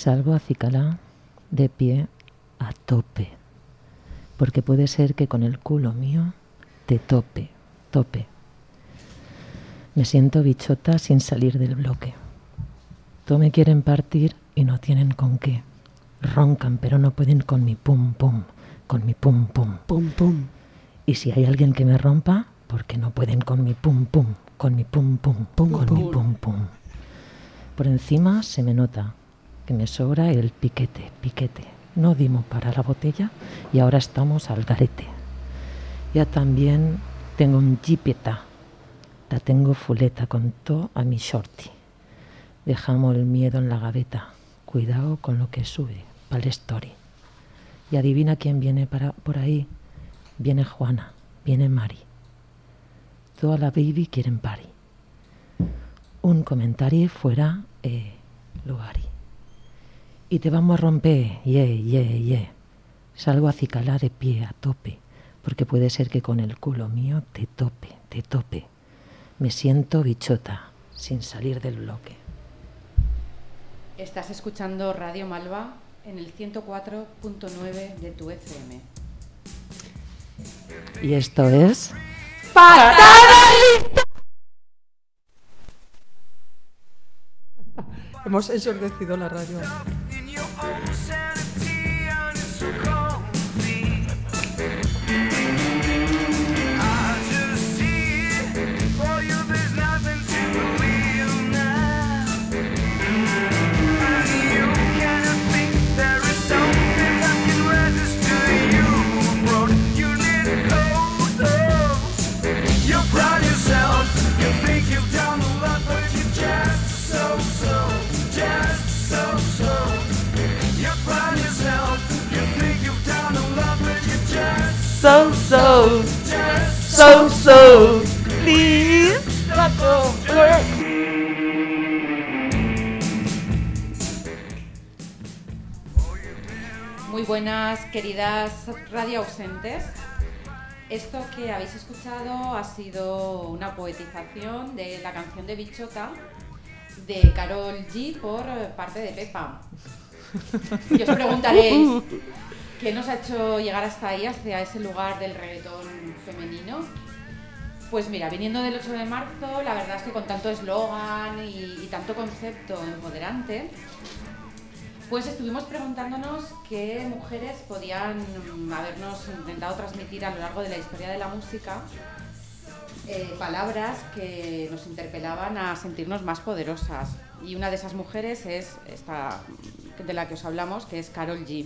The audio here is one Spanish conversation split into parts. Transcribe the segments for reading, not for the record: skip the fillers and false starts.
Salgo a Cicalá de pie a tope, porque puede ser que con el culo mío te tope. Me siento bichota sin salir del bloque. Todo me quieren partir y no tienen con qué. Roncan, pero no pueden con mi pum pum, con mi pum pum. Pum pum. Y si hay alguien que me rompa, porque no pueden con mi pum pum, con mi pum pum, con mi pum pum. Por encima se me nota que me sobra el piquete. No dimos para la botella y ahora estamos al garete. Ya también tengo un jipeta. La tengo fuleta con todo a mi shorty. Dejamos el miedo en la gaveta. Cuidado con lo que sube para el story. Y adivina quién viene por ahí. Viene Juana, viene Mari. Toda la baby quieren party. Un comentario fuera lugari. Y te vamos a romper, yeah. Salgo a Cicalá de pie a tope, porque puede ser que con el culo mío te tope. Me siento bichota, sin salir del bloque. Estás escuchando Radio Malva en el 104.9 de tu FM. Y esto es... ¡Patada lista! Hemos ensordecido la radio. So, please. Muy buenas, queridas radio ausentes. Esto que habéis escuchado ha sido una poetización de la canción de Bichota de Karol G por parte de Pepa. Y os preguntaréis, ¿qué nos ha hecho llegar hasta ahí, hacia ese lugar del reggaetón femenino? Pues mira, viniendo del 8 de marzo, la verdad es que con tanto eslogan y tanto concepto empoderante, pues estuvimos preguntándonos qué mujeres podían habernos intentado transmitir a lo largo de la historia de la música palabras que nos interpelaban a sentirnos más poderosas. Y una de esas mujeres es esta de la que os hablamos, que es Karol G,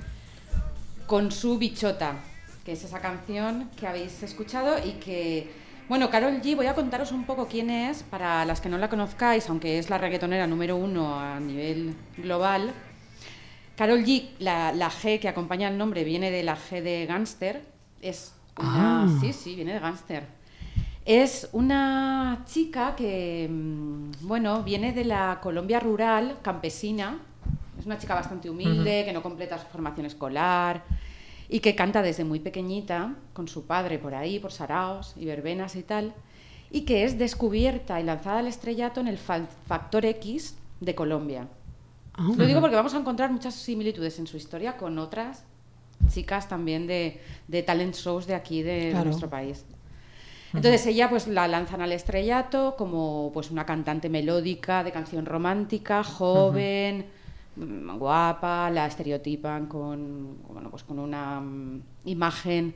con su Bichota, que es esa canción que habéis escuchado y que... Bueno, Karol G, voy a contaros un poco quién es, para las que no la conozcáis, aunque es la reggaetonera número 1 a nivel global. Karol G, la G que acompaña el nombre, viene de la G de Gangster. Es una... Sí, viene de Gangster. Es una chica que, bueno, viene de la Colombia rural, campesina. Es una chica bastante humilde, que no completa su formación escolar y que canta desde muy pequeñita con su padre por ahí, por saraos y verbenas y tal, y que es descubierta y lanzada al estrellato en el Factor X de Colombia. Lo digo porque vamos a encontrar muchas similitudes en su historia con otras chicas también de talent shows de aquí, de nuestro país. Entonces ella pues la lanzan al estrellato como pues una cantante melódica de canción romántica, joven, guapa, la estereotipan con una imagen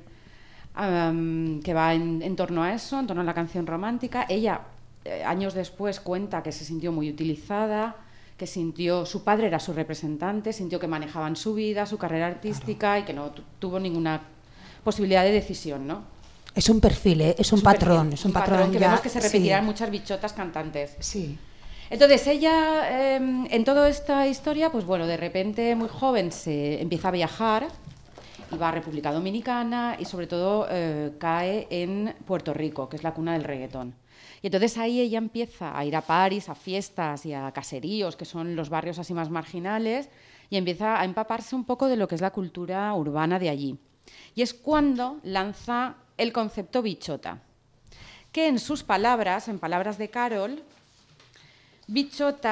que va en torno a eso, en torno a la canción romántica. Ella años después cuenta que se sintió muy utilizada, que sintió, su padre era su representante, sintió que manejaban su vida, su carrera artística y que no tuvo ninguna posibilidad de decisión, ¿no? Es un perfil, es un patrón, es un patrón que ya, vemos que se repetirá en muchas bichotas cantantes. Sí. Entonces ella, en toda esta historia, pues bueno, de repente muy joven se empieza a viajar y va a República Dominicana y sobre todo cae en Puerto Rico, que es la cuna del reggaetón. Y entonces ahí ella empieza a ir a París, a fiestas y a caseríos, que son los barrios así más marginales, y empieza a empaparse un poco de lo que es la cultura urbana de allí. Y es cuando lanza el concepto bichota, que en sus palabras, en palabras de Karol, bichota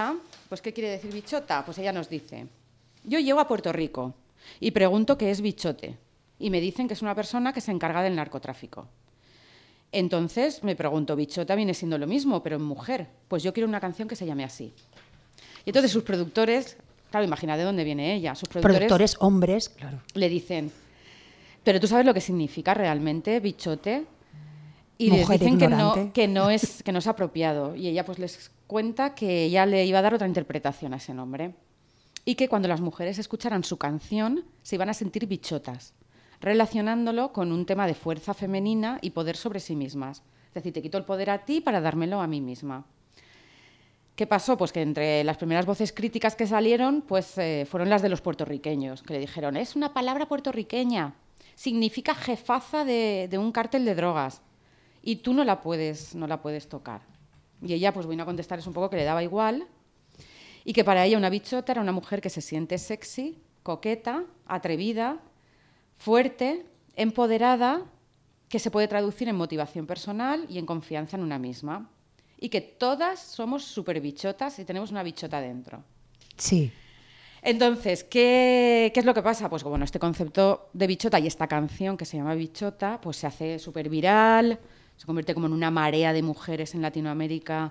Pues, ¿qué quiere decir bichota? Pues ella nos dice: yo llego a Puerto Rico y pregunto qué es bichote. Y me dicen que es una persona que se encarga del narcotráfico. Entonces me pregunto, bichota viene siendo lo mismo, pero en mujer. Pues yo quiero una canción que se llame así. Y entonces sus productores, claro, imagina de dónde viene ella. Sus productores hombres, claro. Le dicen, pero ¿tú sabes lo que significa realmente bichote? Y mujer les dicen ignorante. que no es apropiado. Y ella pues les cuenta que ella le iba a dar otra interpretación a ese nombre. Y que cuando las mujeres escucharan su canción se iban a sentir bichotas, relacionándolo con un tema de fuerza femenina y poder sobre sí mismas. Es decir, te quito el poder a ti para dármelo a mí misma. ¿Qué pasó? Pues que entre las primeras voces críticas que salieron pues, fueron las de los puertorriqueños, que le dijeron, es una palabra puertorriqueña, significa jefaza de un cártel de drogas y tú no la puedes tocar. Y ella pues vino a contestarles un poco que le daba igual y que para ella una bichota era una mujer que se siente sexy, coqueta, atrevida, fuerte, empoderada, que se puede traducir en motivación personal y en confianza en una misma. Y que todas somos súper bichotas y tenemos una bichota dentro. Sí. Entonces, ¿qué es lo que pasa? Pues bueno, este concepto de bichota y esta canción que se llama Bichota, pues se hace súper viral, se convierte como en una marea de mujeres en Latinoamérica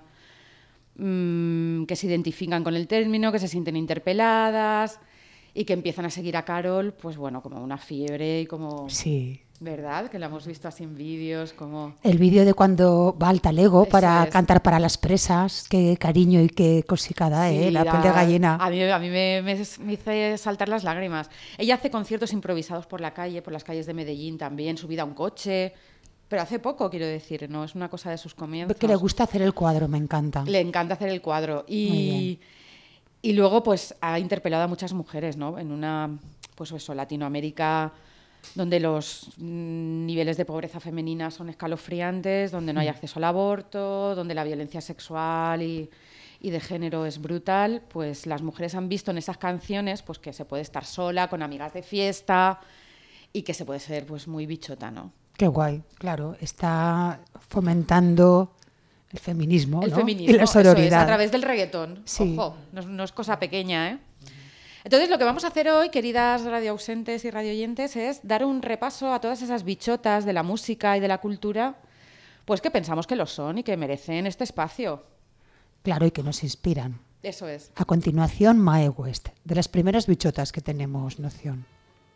que se identifican con el término, que se sienten interpeladas y que empiezan a seguir a Carol, pues bueno, como una fiebre y como... Sí. ¿Verdad? Que la hemos visto así en vídeos, como... El vídeo de cuando va al talego Eso para es. cantar para las presas, qué cariño y qué cosica da, Sí, la piel de gallina. A mí me hizo saltar las lágrimas. Ella hace conciertos improvisados por la calle, por las calles de Medellín también, subida a un coche, pero hace poco, quiero decir, no es una cosa de sus comienzos. Que le gusta hacer el cuadro, me encanta. Le encanta hacer el cuadro. Muy Y luego pues ha interpelado a muchas mujeres, ¿no? En una, pues eso, Latinoamérica, donde los niveles de pobreza femenina son escalofriantes, donde no hay acceso al aborto, donde la violencia sexual y de género es brutal, pues las mujeres han visto en esas canciones pues que se puede estar sola, con amigas de fiesta y que se puede ser pues muy bichota, ¿no? Qué guay, claro, está fomentando el feminismo, El ¿no? feminismo, Y la sororidad. eso es, a través del reggaetón. Sí. Ojo, no es cosa pequeña, ¿eh? Entonces, lo que vamos a hacer hoy, queridas radioausentes y radioyentes, es dar un repaso a todas esas bichotas de la música y de la cultura, pues que pensamos que lo son y que merecen este espacio. Claro, y que nos inspiran. Eso es. A continuación, Mae West, de las primeras bichotas que tenemos noción.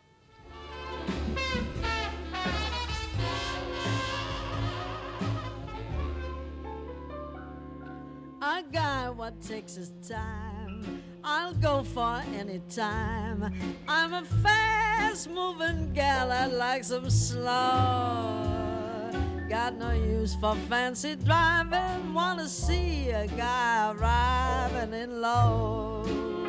I got what takes his time. I'll go for any time. I'm a fast-moving gal, I like some slow. Got no use for fancy driving. Wanna see a guy arriving in low.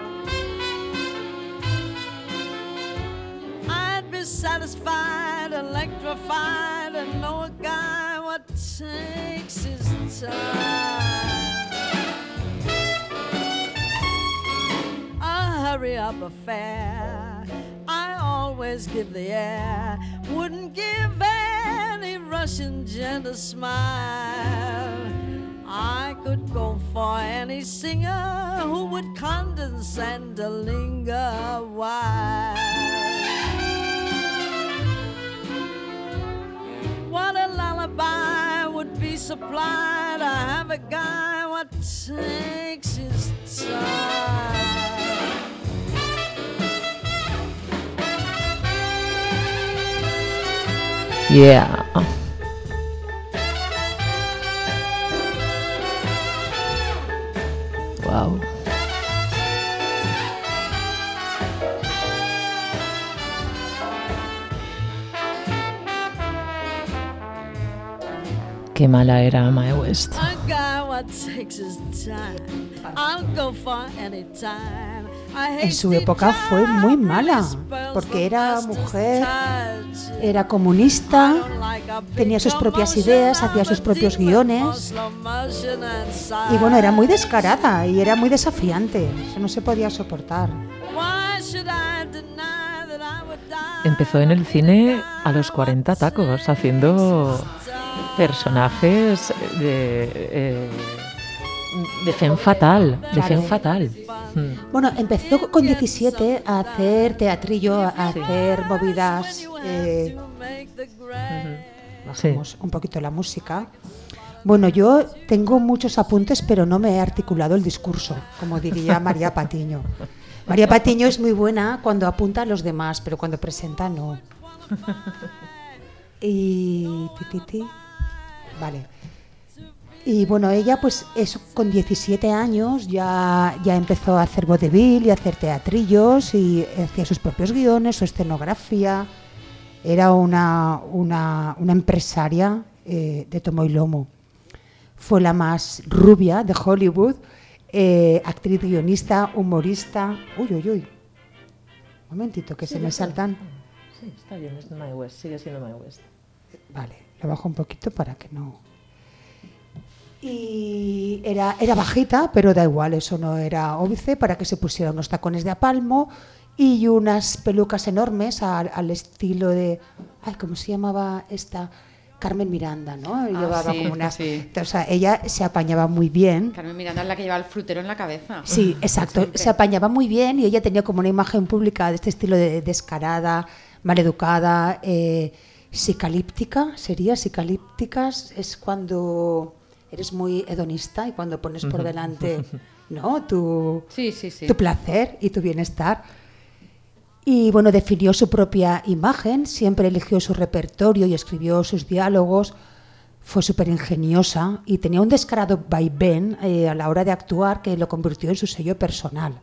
I'd be satisfied, electrified, and know a guy what takes his time. Hurry up affair, I always give the air, wouldn't give any Russian gent a smile. I could go for any singer who would condescend to linger a while. What a lullaby would be supplied to have a guy what takes his time. Yeah. Wow. Qué mala era Mae West. A guy what takes his time. I'll go for any time. En su época fue muy mala, porque era mujer, era comunista, tenía sus propias ideas, hacía sus propios guiones y bueno, era muy descarada y era muy desafiante, eso no se podía soportar. Empezó en el cine a los 40 tacos, haciendo personajes de femme fatal, de femme fatal. Bueno, empezó con 17 a hacer teatrillo, a hacer movidas. Bajamos un poquito la música. Bueno, yo tengo muchos apuntes, pero no me he articulado el discurso, como diría María Patiño. María Patiño es muy buena cuando apunta a los demás, pero cuando presenta no. Y vale. Y bueno, ella pues eso, con 17 años ya empezó a hacer vodevil y a hacer teatrillos y hacía sus propios guiones, su escenografía. Era una empresaria de tomo y lomo. Fue la más rubia de Hollywood, actriz, guionista, humorista. Uy. Un momentito, que sí, se me saltan. Sí, está bien, es Mae West, sigue siendo Mae West. Vale, lo bajo un poquito para que no... Y era bajita, pero da igual, eso no era óbice, para que se pusiera unos tacones de apalmo y unas pelucas enormes al estilo de... Ay, ¿cómo se llamaba esta? Carmen Miranda, ¿no? Llevaba como unas... Sí. O sea, ella se apañaba muy bien. Carmen Miranda es la que lleva el frutero en la cabeza. Sí, exacto. Se apañaba muy bien y ella tenía como una imagen pública de este estilo de descarada, maleducada, psicalíptica. ¿Sería psicalípticas? Es cuando eres muy hedonista y cuando pones por delante, ¿no? Tu placer y tu bienestar. Y bueno, definió su propia imagen, siempre eligió su repertorio y escribió sus diálogos. Fue súper ingeniosa y tenía un descarado vaivén a la hora de actuar que lo convirtió en su sello personal.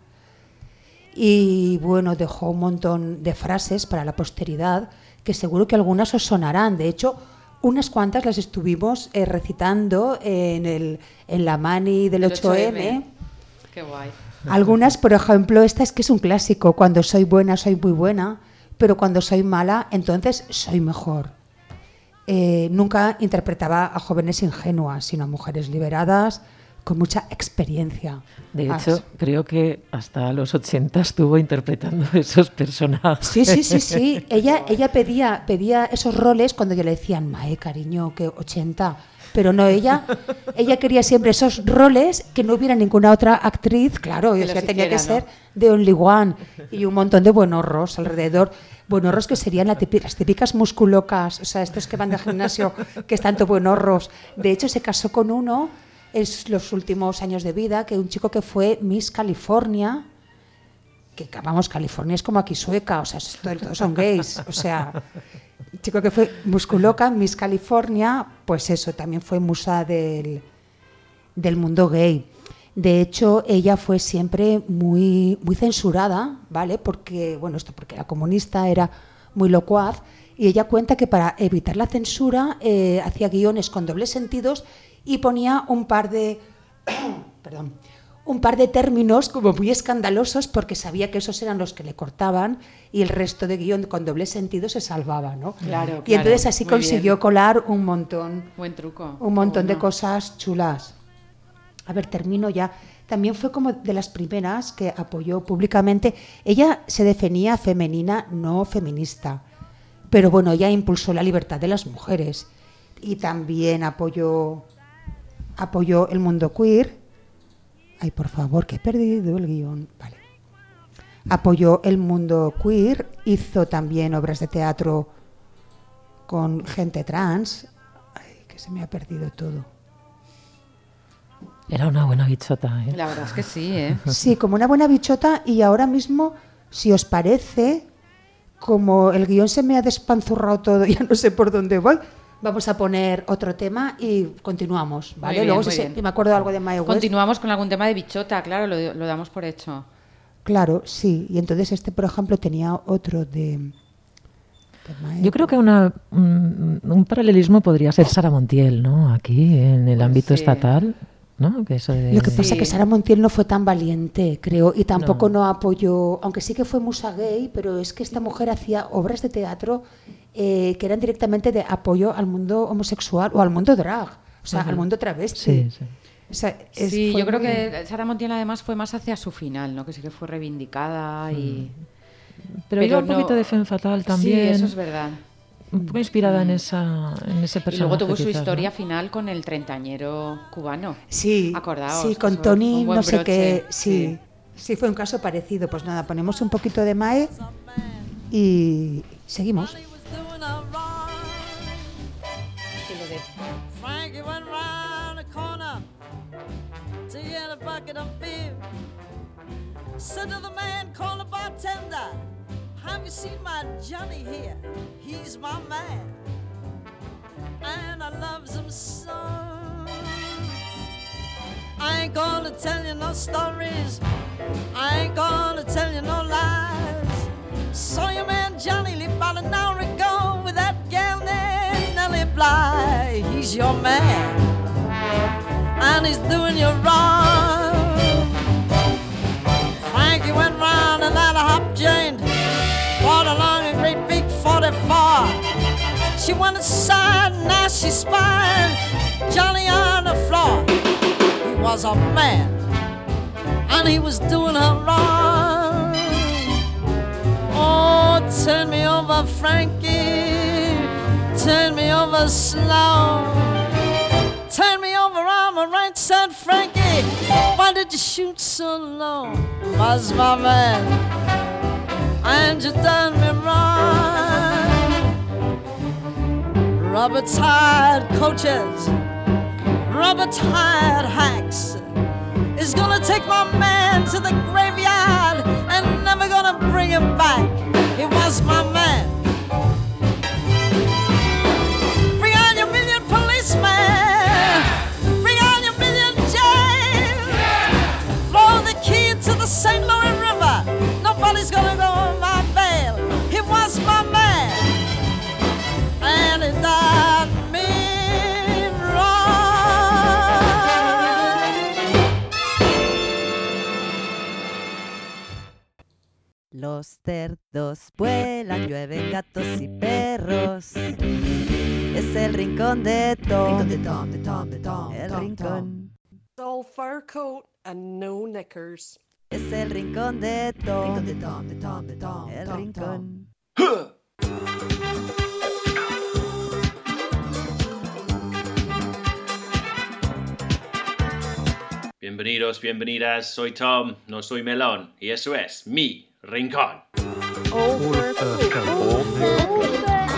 Y bueno, dejó un montón de frases para la posteridad que seguro que algunas os sonarán. De hecho, unas cuantas las estuvimos recitando en la Mani del 8M. Qué guay. Algunas, por ejemplo, esta es que es un clásico. Cuando soy buena, soy muy buena, pero cuando soy mala, entonces soy mejor. Nunca interpretaba a jóvenes ingenuas, sino a mujeres liberadas, con mucha experiencia. De hecho, creo que hasta los 80 estuvo interpretando esos personajes. Sí. Ella pedía esos roles cuando ya le decían, mae, cariño, que 80... Pero no, ella quería siempre esos roles que no hubiera ninguna otra actriz, claro, o sea, tenía que ser de Only One, y un montón de buenorros alrededor, buenorros que serían las típicas musculocas, o sea, estos que van de gimnasio, que están todo buenorros. De hecho, se casó con uno en los últimos años de vida, que un chico que fue Miss California, que vamos, California es como aquí Sueca, o sea, todos son gays, o sea... Chico que fue musculoca, Miss California, pues eso, también fue musa del mundo gay. De hecho, ella fue siempre muy censurada, ¿vale? Porque era comunista, era muy locuaz, y ella cuenta que para evitar la censura hacía guiones con dobles sentidos y ponía un par de términos como muy escandalosos porque sabía que esos eran los que le cortaban y el resto de guión con doble sentido se salvaba, ¿no? Claro. Y entonces así consiguió colar un montón. Buen truco. Un montón de cosas chulas. A ver, termino ya. También fue como de las primeras que apoyó públicamente. Ella se definía femenina, no feminista. Pero bueno, ella impulsó la libertad de las mujeres y también apoyó el mundo queer. Ay, por favor, que he perdido el guión. Vale. Apoyó el mundo queer, hizo también obras de teatro con gente trans. Ay, que se me ha perdido todo. Era una buena bichota, ¿eh? La verdad es que sí, ¿eh? Sí, como una buena bichota, y ahora mismo, si os parece, como el guión se me ha despanzurrado todo, ya no sé por dónde voy, vamos a poner otro tema y continuamos, ¿vale? Bien, luego si me acuerdo de algo de Mae West. Continuamos con algún tema de bichota, claro, lo damos por hecho. Claro, sí. Y entonces por ejemplo, tenía otro de Mae. Yo creo que un paralelismo podría ser Sara Montiel, ¿no? Aquí, en el ámbito estatal, ¿no? Que eso Lo que pasa es que Sara Montiel no fue tan valiente, creo, y tampoco no apoyó, aunque sí que fue musa gay, pero es que esta mujer hacía obras de teatro que eran directamente de apoyo al mundo homosexual o al mundo drag, o sea, al mundo travesti. Sí. O sea, yo creo que Sara Montiel además fue más hacia su final, ¿no? Que sí que fue reivindicada y... Pero iba un poquito de femme fatale también. Sí, eso es verdad. Un poco inspirada en ese personaje. Y luego tuvo su quizás, historia ¿no? final con el treintañero cubano. Sí, acordaos. sí, con Tony, no sé qué, sí. Sí, fue un caso parecido. Pues nada, ponemos un poquito de Mae y seguimos. Frankie went round the corner to get a bucket of beer. Said to the man, call the bartender, have you seen my Johnny here? He's my man, and I loves him so. I ain't gonna tell you no stories, I ain't gonna tell you no lies. Saw your man Johnny live about an hour ago with that gal named Nellie Bly. He's your man, and he's doing you wrong. Frankie went round and that hop joint, brought along a great big 44. She went inside, now she spied Johnny on the floor. He was a man, and he was doing her wrong. Oh, turn me over, Frankie, turn me over slow. Turn me over on my right side, Frankie. Why did you shoot so low? Was my man, and you done me wrong. Rubber-tired coaches, rubber-tired hacks is gonna take my man to the graveyard and never gonna bring him back. He was my man. Bring on your million policemen, bring on your million jails. Throw the key to the St. Louis River, nobody's gonna go on my bail. He was my man, and he done me wrong. Los cerdos vuelan, llueven gatos y perros. Es el rincón de Tom. El rincón. All fur coat and no knickers. Es el rincón de Tom. El rincón. Bienvenidos, bienvenidas, soy Tom, no soy Melón, y eso es mi rincón. All fur coat.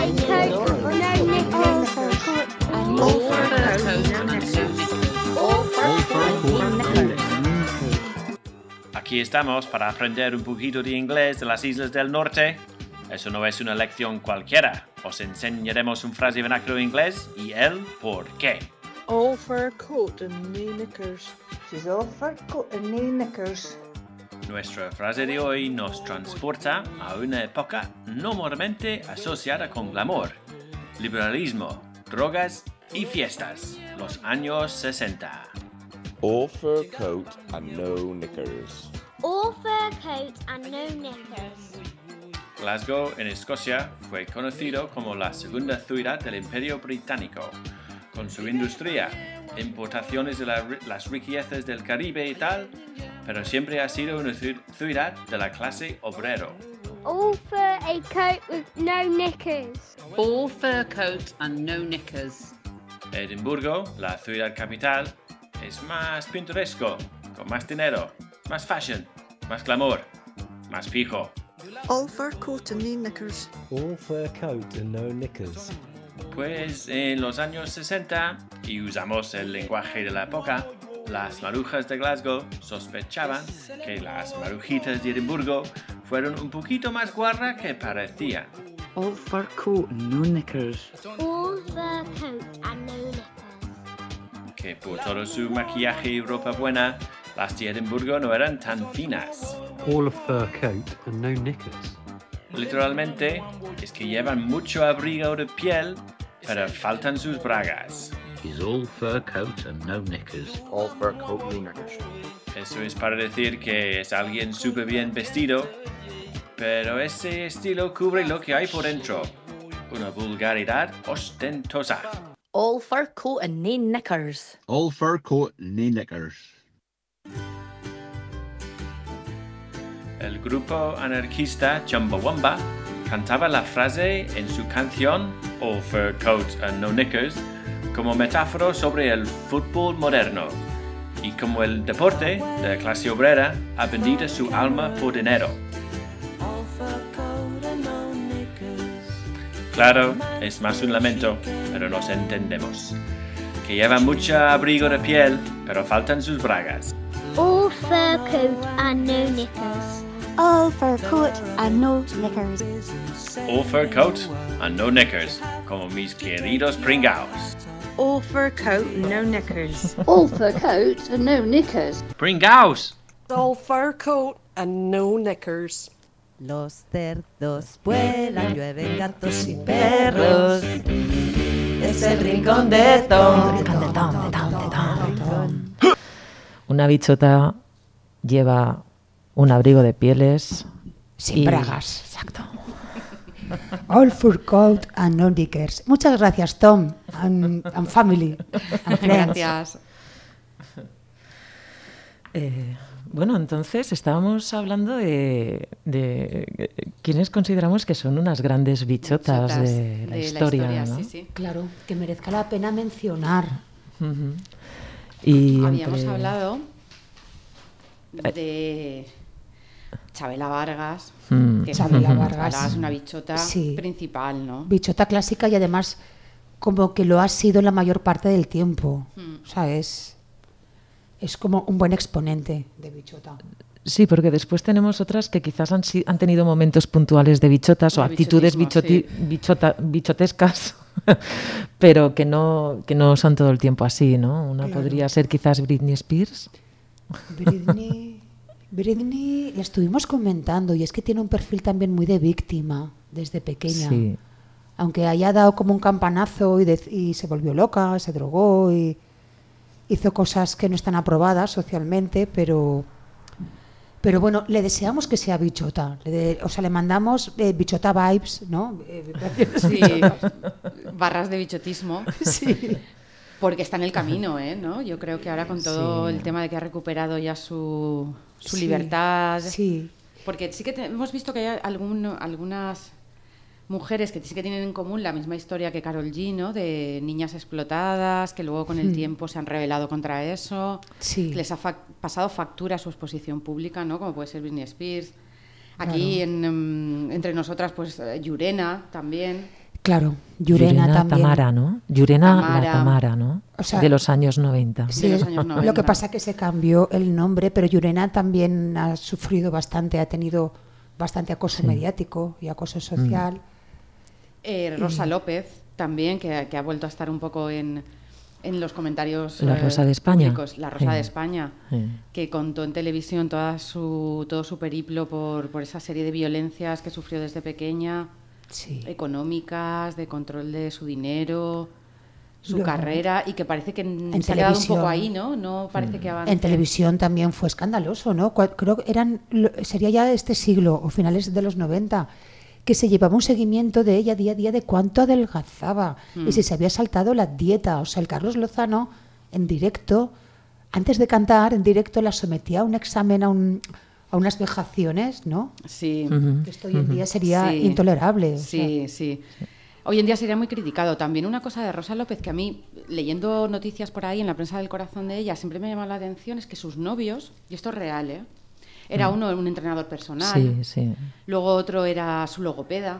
Aquí estamos para aprender un poquito de inglés de las islas del norte. Eso no es una lección cualquiera. Os enseñaremos un frase vernáculo inglés y el por qué. All fur coat and no knickers. She's all fur coat and no knickers. Nuestra frase de hoy nos transporta a una época normalmente asociada con glamour, liberalismo, drogas y fiestas, los años 60. All fur coat and no knickers. All fur coat and no knickers. Glasgow, en Escocia, fue conocido como la segunda ciudad del Imperio Británico, con su industria, importaciones de las riquezas del Caribe y tal, pero siempre ha sido una ciudad de la clase obrero. All fur a coat with no knickers. All fur coat and no knickers. Edimburgo, la ciudad capital, es más pintoresco, con más dinero, más fashion, más glamour, más pijo. All fur coat and no knickers. All fur coat and no knickers. Pues en los años 60, y usamos el lenguaje de la época, las marujas de Glasgow sospechaban que las marujitas de Edimburgo fueron un poquito más guarra que parecían. All fur coat and no knickers. All fur coat and no knickers. Que por todo su maquillaje y ropa buena, las de Edimburgo no eran tan finas. All fur coat and no knickers. Literalmente, es que llevan mucho abrigo de piel, pero faltan sus bragas. Is all fur coat and no knickers. All fur coat, no knickers. Eso es para decir que es alguien súper bien vestido, pero ese estilo cubre lo que hay por dentro. Una vulgaridad ostentosa. All fur coat and no knickers. All fur coat, no knickers. El grupo anarquista Chumbawamba cantaba la frase en su canción All Fur Coat and No Knickers como metáfora sobre el fútbol moderno. Y como el deporte de la clase obrera ha vendido su alma por dinero. Claro, es más un lamento, pero nos entendemos. Que llevan mucho abrigo de piel, pero faltan sus bragas. All fur coat and no knickers. All fur coat and no knickers. All fur coat and no knickers, como mis queridos pringaos. All fur coat, no knickers. All fur coat and no knickers. Pringaos! All fur coat and no knickers. Los cerdos vuelan, llueven gatos y perros. Es el rincón de Tom. Una bichota lleva un abrigo de pieles sin bragas. Exacto. All fur coat and no knickers. Muchas gracias, Tom, and family, and friends. Gracias. Bueno, entonces estábamos hablando de quienes consideramos que son unas grandes bichotas de la historia, ¿no? Sí, sí. Claro, que merezca la pena mencionar. Uh-huh. Y habíamos hablado de Chabela Vargas, que Chabela Vargas es una bichota principal, ¿no? Bichota clásica y además como que lo ha sido la mayor parte del tiempo. O sea, es como un buen exponente de bichota. Sí, porque después tenemos otras que quizás han tenido momentos puntuales de bichotas o actitudes bichotescas, pero que no son todo el tiempo así, ¿no? Una podría ser quizás Britney Spears. Britney la estuvimos comentando y es que tiene un perfil también muy de víctima desde pequeña. Sí. Aunque haya dado como un campanazo y se volvió loca, se drogó y hizo cosas que no están aprobadas socialmente, pero bueno, le deseamos que sea bichota. Le mandamos bichota vibes, ¿no? Sí, barras de bichotismo. Sí. Porque está en el camino, ¿no? Yo creo que ahora con todo el tema de que ha recuperado ya su libertad. Sí. Porque sí que hemos visto que hay algunas mujeres que sí que tienen en común la misma historia que Karol G, ¿no? De niñas explotadas, que luego con el tiempo se han rebelado contra eso, que les ha pasado factura a su exposición pública, ¿no? Como puede ser Britney Spears. Aquí entre nosotras, pues Yurena también. Claro, Yurena también. Tamara, ¿no? Tamara, ¿no? O sea, de los años 90. Sí, de los años 90. Lo que pasa es que se cambió el nombre, pero Yurena también ha sufrido bastante, ha tenido bastante acoso mediático y acoso social. Rosa López también, que ha vuelto a estar un poco en los comentarios La Rosa de España. Públicos. La Rosa de España, que contó en televisión todo su periplo por esa serie de violencias que sufrió desde pequeña, económicas, de control de su dinero, su carrera, y que parece que se ha quedado un poco ahí, ¿no? No parece que avance. En televisión también fue escandaloso, ¿no? Creo que sería ya este siglo o finales de los 90, que se llevaba un seguimiento de ella día a día de cuánto adelgazaba y si se había saltado la dieta. O sea, el Carlos Lozano en directo, antes de cantar, en directo la sometía a un examen, a unas vejaciones, ¿no? Sí. Esto hoy en día sería intolerable. Sí, sí. Hoy en día sería muy criticado. También una cosa de Rosa López que a mí, leyendo noticias por ahí en la prensa del corazón de ella, siempre me llamó la atención, es que sus novios, y esto es real, era uno un entrenador personal, luego otro era su logopeda.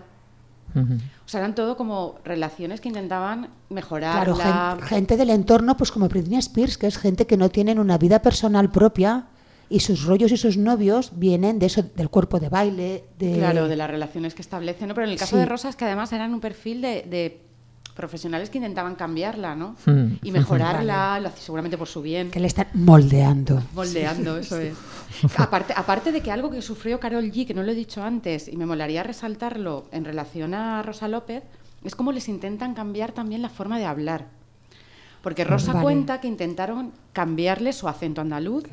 O sea, eran todo como relaciones que intentaban mejorar. Claro, gente del entorno, pues como Britney Spears, que es gente que no tienen una vida personal propia y sus rollos y sus novios vienen de eso, del cuerpo de baile. Claro, de las relaciones que establecen, ¿no? Pero en el caso de Rosa es que además eran un perfil de profesionales que intentaban cambiarla, ¿no? Y mejorarla, seguramente por su bien. Que le están moldeando. Moldeando, eso es. Aparte de que algo que sufrió Karol G, que no lo he dicho antes, y me molaría resaltarlo en relación a Rosa López, es cómo les intentan cambiar también la forma de hablar. Porque Rosa cuenta que intentaron cambiarle su acento andaluz,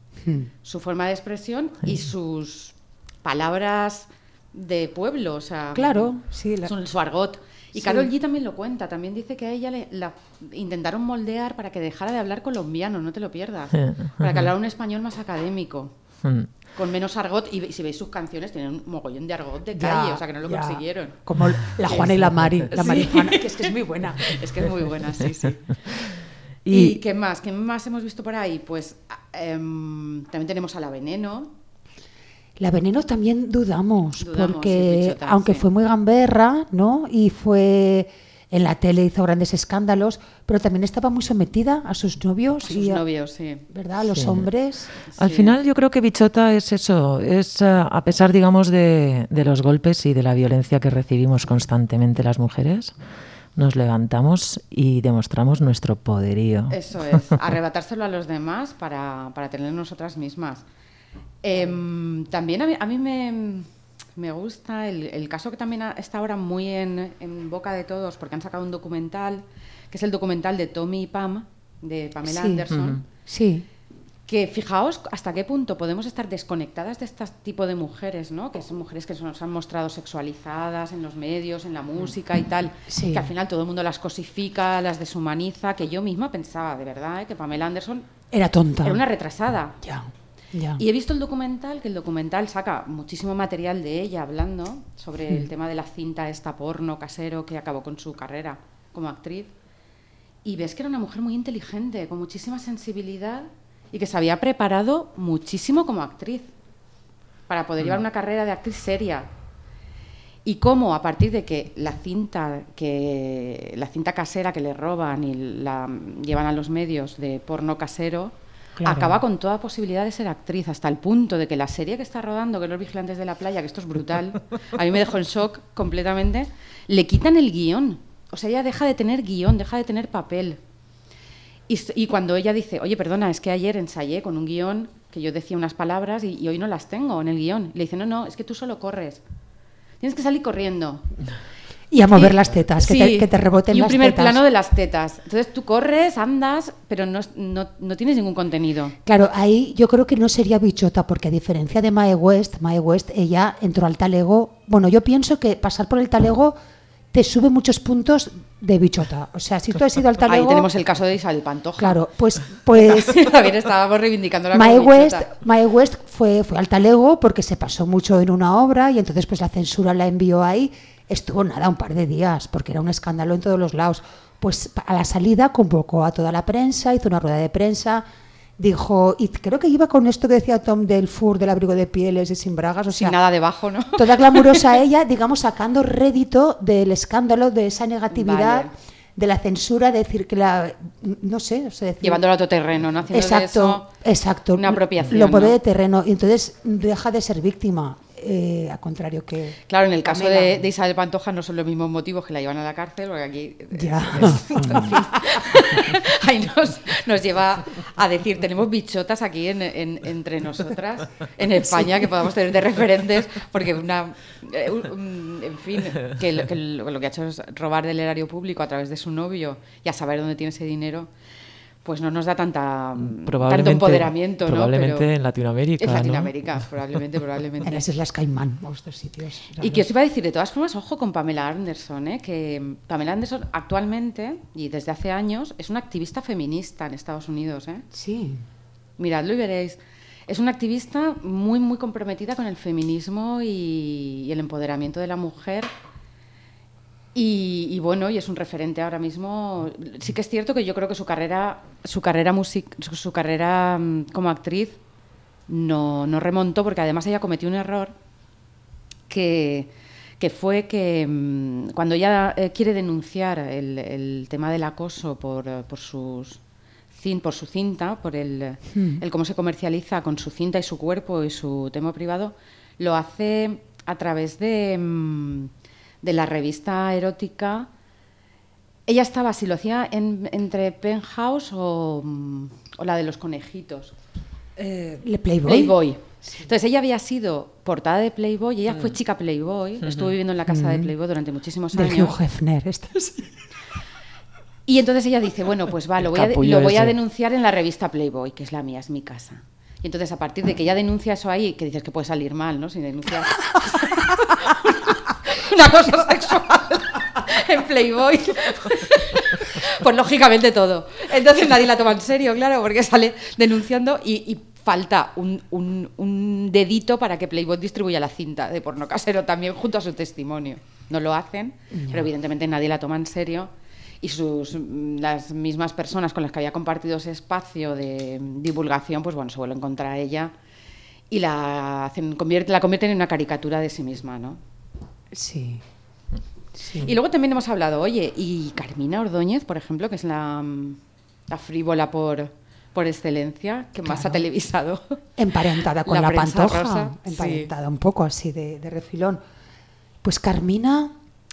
su forma de expresión y sus palabras de pueblo, o sea, su argot. Y Karol G también lo cuenta, también dice que a ella la intentaron moldear para que dejara de hablar colombiano, no te lo pierdas, para que hablara un español más académico, con menos argot, y si veis sus canciones tienen un mogollón de argot de calle, o sea que no lo consiguieron. Como la Juana y la Mari, la Marijuana, que es muy buena. Es que es muy buena, sí. ¿Y qué más? ¿Qué más hemos visto por ahí? Pues también tenemos a La Veneno. La Veneno también dudamos porque sí, Bichota, aunque sí. fue muy gamberra, ¿no? Y fue en la tele, hizo grandes escándalos, pero también estaba muy sometida a sus novios. A sus novios, sí. ¿Verdad? A los Sí. hombres. Al final yo creo que Bichota es eso, es a pesar, digamos, de los golpes y de la violencia que recibimos constantemente las mujeres, nos levantamos y demostramos nuestro poderío. Eso es, arrebatárselo a los demás para tener nosotras mismas. También a mí me gusta el caso que también está ahora muy en boca de todos, porque han sacado un documental, que es el documental de Tommy y Pam, de Pamela Anderson. Sí. Que fijaos hasta qué punto podemos estar desconectadas de este tipo de mujeres, ¿no? Que son mujeres que nos han mostrado sexualizadas en los medios, en la música y tal, Sí. que al final todo el mundo las cosifica, las deshumaniza, que yo misma pensaba, de verdad, que Pamela Anderson Era tonta. era una retrasada. Ya. Y he visto el documental, que el documental saca muchísimo material de ella hablando sobre el tema de la cinta esta porno casero que acabó con su carrera como actriz. Y ves que era una mujer muy inteligente, con muchísima sensibilidad y que se había preparado muchísimo como actriz para poder llevar una carrera de actriz seria. Y cómo a partir de que la cinta casera que le roban y la llevan a los medios de porno casero, Claro. acaba con toda posibilidad de ser actriz, hasta el punto de que la serie que está rodando, que es Los Vigilantes de la Playa, que esto es brutal, a mí me dejó en shock completamente, le quitan el guión. O sea, ella deja de tener guión, deja de tener papel. Y cuando ella dice, oye, perdona, es que ayer ensayé con un guión que yo decía unas palabras y hoy no las tengo en el guión. Le dice, no, es que tú solo corres. Tienes que salir corriendo. Y a mover las tetas, que te reboten y un las primer tetas. plano de las tetas. Entonces tú corres, andas, pero no tienes ningún contenido. Claro, ahí yo creo que no sería Bichota, porque a diferencia de Mae West, ella entró al talego. Bueno, yo pienso que pasar por el talego te sube muchos puntos de Bichota. O sea, si tú has ido al talego... Ahí tenemos el caso de Isabel Pantoja. Claro, pues también estábamos reivindicando la Mae West fue al talego porque se pasó mucho en una obra y entonces pues la censura la envió ahí. Estuvo un par de días porque era un escándalo en todos los lados. Pues a la salida convocó a toda la prensa, hizo una rueda de prensa, dijo, y creo que iba con esto que decía Tom del Fur, del abrigo de pieles y sin bragas, o sea, sin nada debajo, ¿no? Toda glamurosa ella, digamos, sacando rédito del escándalo, de esa negatividad, Vale. de la censura, de decir que no sé, o sea, decir, llevándolo a otro terreno, ¿no? Haciendo de eso exacto, una apropiación. Lo mueve ¿no? de terreno y entonces deja de ser víctima. A contrario que... Claro, en el caso Pamela. de Isabel Pantoja no son los mismos motivos que la llevan a la cárcel, porque aquí Ya. en fin, ahí nos lleva a decir, tenemos bichotas aquí entre nosotras, en España, que podamos tener de referentes, porque en fin, que lo que ha hecho es robar del erario público a través de su novio y a saber dónde tiene ese dinero, pues no nos da tanto empoderamiento, ¿no? Probablemente Pero en Latinoamérica, en ¿no? Latinoamérica, probablemente. En las Islas Caimán, o estos sitios. Y que os iba a decir, de todas formas, ojo con Pamela Anderson, que Pamela Anderson actualmente, y desde hace años, es una activista feminista en Estados Unidos. Sí. Miradlo y veréis. Es una activista muy, muy comprometida con el feminismo y el empoderamiento de la mujer. Y bueno, y es un referente ahora mismo. Sí que es cierto que yo creo que su carrera como actriz no remontó, porque además ella cometió un error que fue que cuando ella quiere denunciar el tema del acoso por su cinta, por el cómo se comercializa con su cinta y su cuerpo y su tema privado, lo hace a través de la revista erótica. Ella estaba, si lo hacía entre Penthouse o la de los conejitos. Playboy. Entonces ella había sido portada de Playboy, ella fue chica Playboy, estuvo viviendo en la casa de Playboy durante muchísimos años. Del Hugh Hefner, Y entonces ella dice, bueno, pues va, lo voy a denunciar en la revista Playboy, que es la mía, es mi casa. Y entonces a partir de que ella denuncia eso ahí, que dices que puede salir mal, ¿no? Si denuncias una cosa sexual en Playboy, pues lógicamente todo. Entonces nadie la toma en serio, claro, porque sale denunciando y falta un dedito para que Playboy distribuya la cinta de porno casero también junto a su testimonio. No lo hacen, pero evidentemente nadie la toma en serio. y las mismas personas con las que había compartido ese espacio de divulgación, pues bueno, se vuelven contra ella y la convierten en una caricatura de sí misma, ¿no? Sí. Sí. Y luego también hemos hablado, oye, y Carmina Ordóñez, por ejemplo, que es la frívola por excelencia, que más ha televisado. Emparentada con la Pantoja, rosa. emparentada un poco así de refilón. Pues Carmina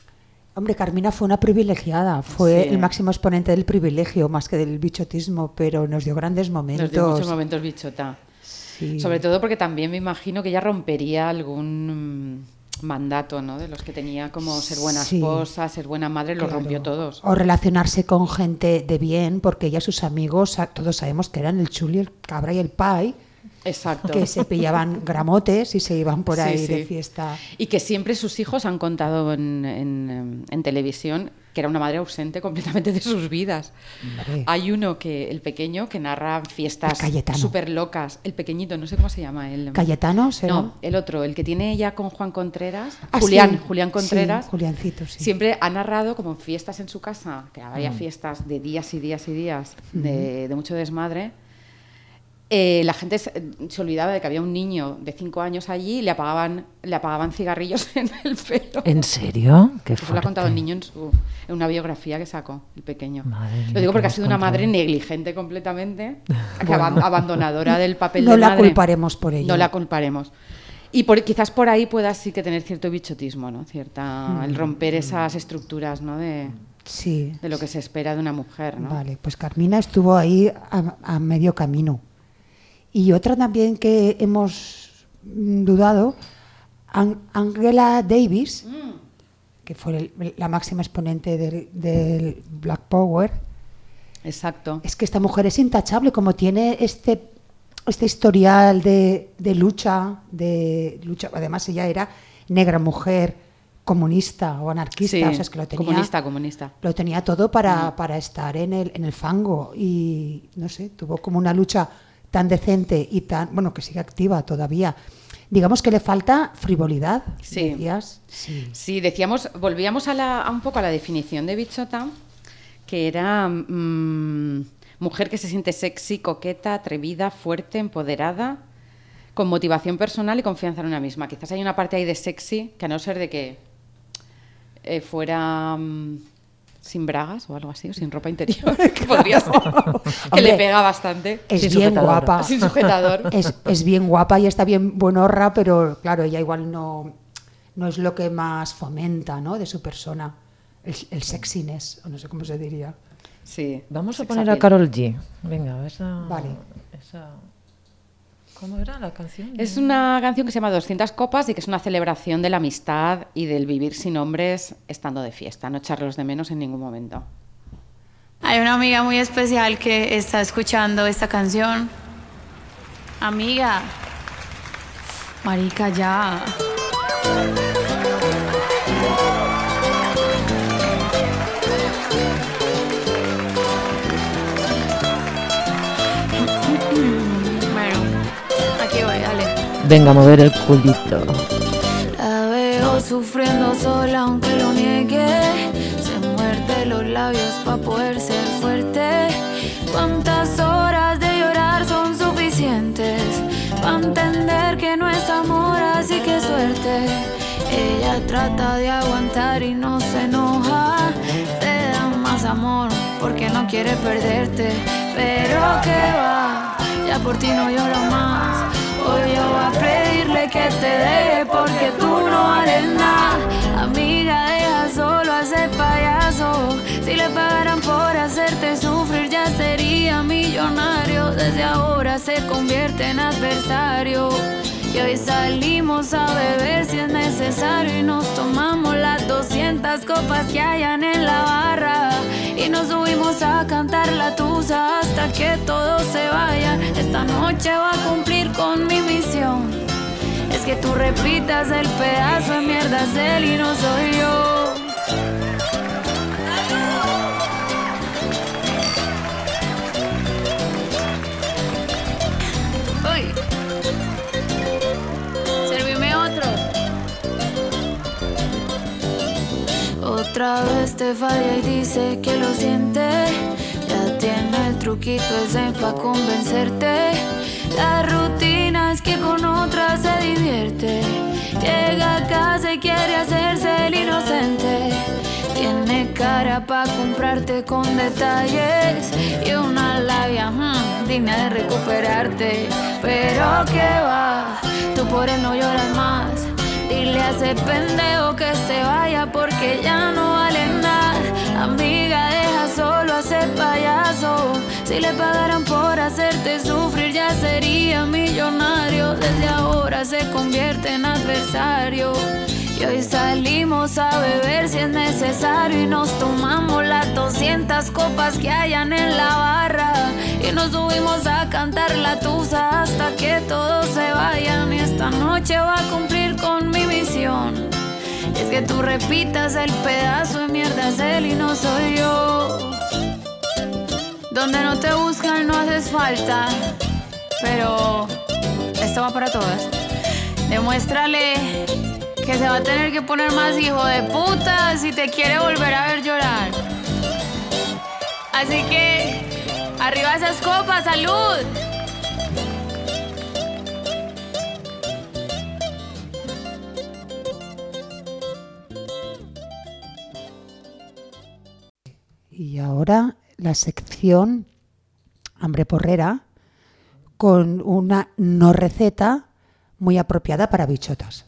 fue una privilegiada, fue el máximo exponente del privilegio, más que del bichotismo, pero nos dio grandes momentos. Nos dio muchos momentos bichota. Sí. Sobre todo porque también me imagino que ella rompería algún mandato, ¿no? De los que tenía, como ser buena esposa, ser buena madre, los rompió todos. O relacionarse con gente de bien, porque ella, sus amigos, todos sabemos que eran el Chuli, el Cabra y el Pai. Exacto. Que se pillaban gramotes y se iban por ahí de fiesta. Y que siempre sus hijos han contado en televisión que era una madre ausente completamente de sus vidas. Vale. Hay uno, el pequeño, que narra fiestas súper locas. El pequeñito, no sé cómo se llama él. ¿Cayetano? ¿Será? No, el otro, el que tiene ella con Juan Contreras. Julián Contreras. Sí, Juliancito, sí. Siempre ha narrado como fiestas en su casa, que había fiestas de días y días y días, de mucho desmadre. La gente se olvidaba de que había un niño de 5 años allí y le apagaban cigarrillos en el pelo. ¿En serio? Qué fuerte. Lo ha contado el niño en una biografía que sacó, el pequeño. Lo digo porque ha sido una madre negligente completamente, abandonadora del papel de madre. No la culparemos por ello. No la culparemos. Y quizás por ahí pueda sí que tener cierto bichotismo, ¿no? El romper esas estructuras, ¿no? De lo que se espera de una mujer, ¿no? Vale, pues Carmina estuvo ahí a medio camino. Y otra también que hemos dudado, Angela Davis, que fue la máxima exponente del Black Power. Exacto. Es que esta mujer es intachable, como tiene este historial de lucha. Además, ella era negra, mujer, comunista o anarquista. O sea, es que lo tenía, comunista. Lo tenía todo para estar en el fango. Y no sé, tuvo como una lucha tan decente y que sigue activa todavía. Digamos que le falta frivolidad, decías. Sí, decíamos, volvíamos un poco a la definición de bichota, que era mujer que se siente sexy, coqueta, atrevida, fuerte, empoderada, con motivación personal y confianza en una misma. Quizás hay una parte ahí de sexy, que a no ser de que fuera sin bragas o algo así, o sin ropa interior, que podría ser, que le pega bastante. Es bien guapa. Sin sujetador. Es bien guapa y está bien buenorra, pero claro, ella igual no es lo que más fomenta, ¿no? De su persona. El sexiness, o no sé cómo se diría. Sí. Vamos a poner a Karol G. Venga, Vale. ¿Cómo era la canción? Es una canción que se llama 200 copas y que es una celebración de la amistad y del vivir sin hombres estando de fiesta, no echarlos de menos en ningún momento. Hay una amiga muy especial que está escuchando esta canción. Amiga, marica, ya. Venga a mover el culito. La veo sufriendo sola aunque lo niegue. Se muerde los labios pa' poder ser fuerte. ¿Cuántas horas de llorar son suficientes pa' entender que no es amor, así que suerte? Ella trata de aguantar y no se enoja. Te da más amor porque no quiere perderte. Pero que va, ya por ti no lloro más. Hoy yo voy a pedirle que te deje porque tú no vales nada. Amiga, deja solo a ese payaso. Si le pagaran por hacerte sufrir ya sería millonario. Desde ahora se convierte en adversario. Y hoy salimos a beber si es necesario y nos tomamos las 200 copas que hayan en la barra. Y nos subimos a cantar la tusa hasta que todos se vayan. Esta noche voy a cumplir con mi misión. Es que tú repitas el pedazo de mierda es él y no soy yo. Uy. Servime otro. otra vez te falla y dice que lo siente. Ya tiene el truquito ese pa' convencerte. La rutina es que con otra se divierte. Llega a casa y quiere hacerse el inocente. Tiene cara pa' comprarte con detalles y una labia digna de recuperarte. Pero que va, tú por él no lloras más. Dile a ese pendejo que se vaya porque ya no vale nada. Amiga, deja solo a ese payaso. Si le pagaran por hacerte sufrir ya sería millonario. Desde ahora se convierte en adversario. Y hoy salimos a beber si es necesario y nos tomamos las 200 copas que hayan en la barra. Y nos subimos a cantar la tusa hasta que todos se vayan. Y esta noche va a cumplir con mi misión. Es que tú repitas el pedazo de mierda es él y no soy yo. Donde no te buscan no haces falta. Pero esto va para todas. Demuéstrale que se va a tener que poner más hijo de puta si te quiere volver a ver llorar. Así que, arriba esas copas, ¡salud! Y ahora la sección Hambre Porrera con una no receta muy apropiada para bichotas.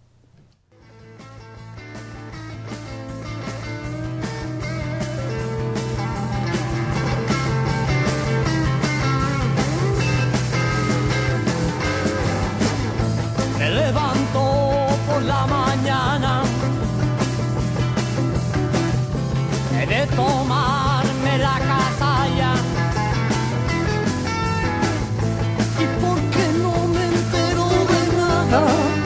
Me levanto por la mañana, he de tomarme la casalla. ¿Y por qué no me entero de nada?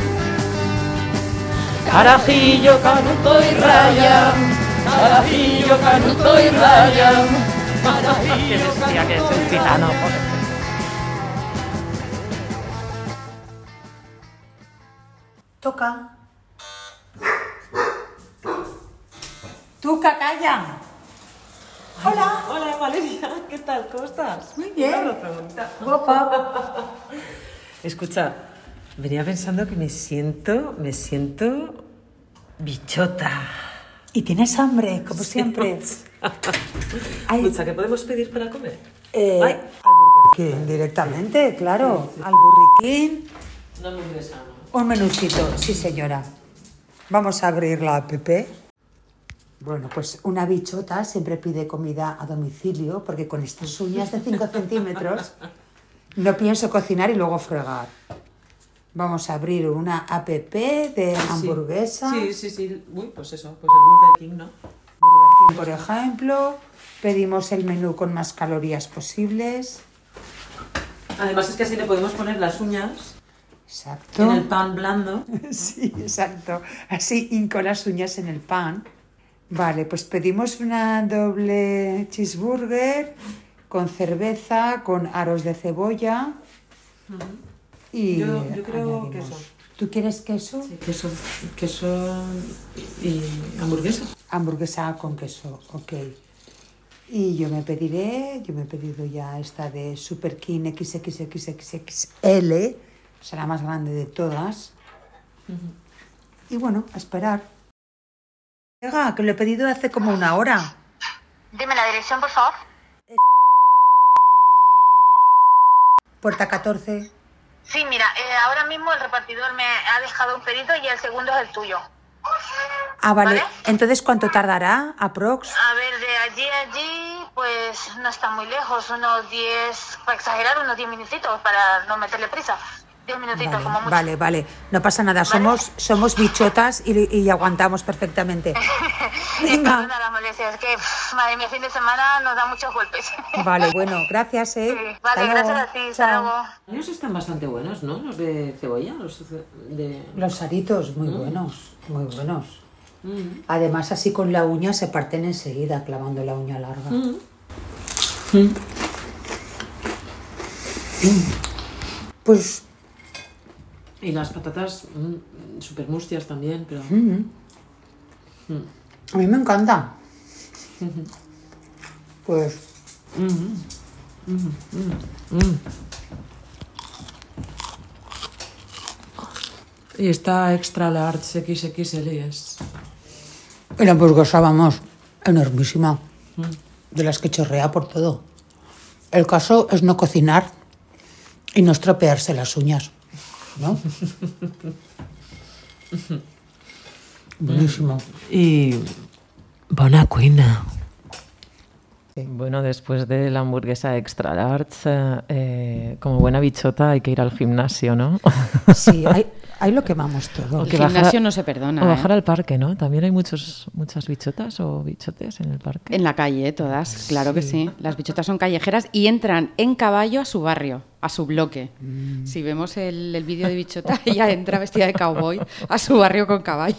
Carajillo, Canuto y Raya, Carajillo, Canuto y Raya, Carajillo, Canuto que es un tirano, por... Toca. Tuca, calla. Hola. Hola, Valeria, ¿qué tal? ¿Cómo estás? Muy bien. Una pregunta. Guapa. Escucha, venía pensando que me siento bichota. Y tienes hambre, como siempre. Escucha, ¿qué podemos pedir para comer? Al Burger King, directamente, claro. Sí. Al Burger King. Una hamburguesa. Un menucito, sí señora. Vamos a abrir la app. Bueno, pues una bichota siempre pide comida a domicilio porque con estas uñas de 5 centímetros no pienso cocinar y luego fregar. Vamos a abrir una app de hamburguesa. Sí. Uy, pues eso, pues el Burger King, ¿no? Burger King, por ejemplo. Pedimos el menú con más calorías posibles. Además es que así le podemos poner las uñas. Exacto. En el pan blando. Sí, exacto. Así hinco las uñas en el pan. Vale, pues pedimos una doble cheeseburger con cerveza, con aros de cebolla. Y yo creo queso. ¿Tú quieres queso? Sí, queso y hamburguesa. Hamburguesa con queso, ok. Y yo me he pedido ya esta de Super King XXXXL. Será más grande de todas. Y bueno, a esperar. Oiga, que lo he pedido hace como una hora. Dime la dirección, por favor. Es en Dr. Álvaro López, puerta 14. Sí, mira, ahora mismo el repartidor me ha dejado un pedido y el segundo es el tuyo. Ah, vale. Entonces, ¿cuánto tardará, aprox? A ver, de allí, pues no está muy lejos. Unos 10, para exagerar, unos 10 minutitos para no meterle prisa. 10 minutitos, vale, como mucho. Vale. No pasa nada. ¿Vale? Somos bichotas y aguantamos perfectamente. Venga. Perdona las molestias. Es que, madre mía, fin de semana nos da muchos golpes. Vale, bueno, gracias, Sí, vale, gracias a ti. Hasta luego. Ellos están bastante buenos, ¿no? Los de cebolla, Los aritos, muy buenos, muy buenos. Además, así con la uña se parten enseguida, clavando la uña larga. Pues... Y las patatas súper mustias también, pero... A mí me encanta. Pues... Y esta extra large XXL es... Y la hamburguesa, vamos, enormísima. De las que chorrea por todo. El caso es no cocinar y no estropearse las uñas, ¿no? Buenísimo. Y... bona cuina. Bueno, después de la hamburguesa extra large, como buena bichota hay que ir al gimnasio, ¿no? Sí, hay lo que vamos todo. El gimnasio no se perdona. O bajar al parque, ¿no? También hay muchas bichotas o bichotes en el parque. En la calle, todas, claro que sí. Las bichotas son callejeras y entran en caballo a su barrio, a su bloque. Si vemos el vídeo de bichota, ella entra vestida de cowboy a su barrio con caballo.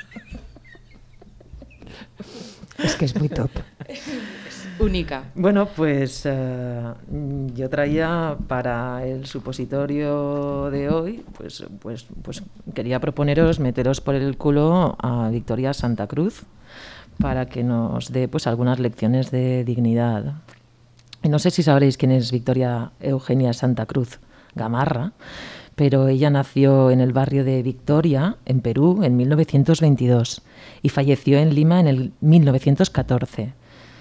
Es que es muy top. Única. Bueno, pues yo traía para el supositorio de hoy, pues quería proponeros meteros por el culo a Victoria Santa Cruz para que nos dé pues algunas lecciones de dignidad. Y no sé si sabréis quién es Victoria Eugenia Santa Cruz Gamarra, pero ella nació en el barrio de Victoria, en Perú, en 1922 y falleció en Lima en el 1914.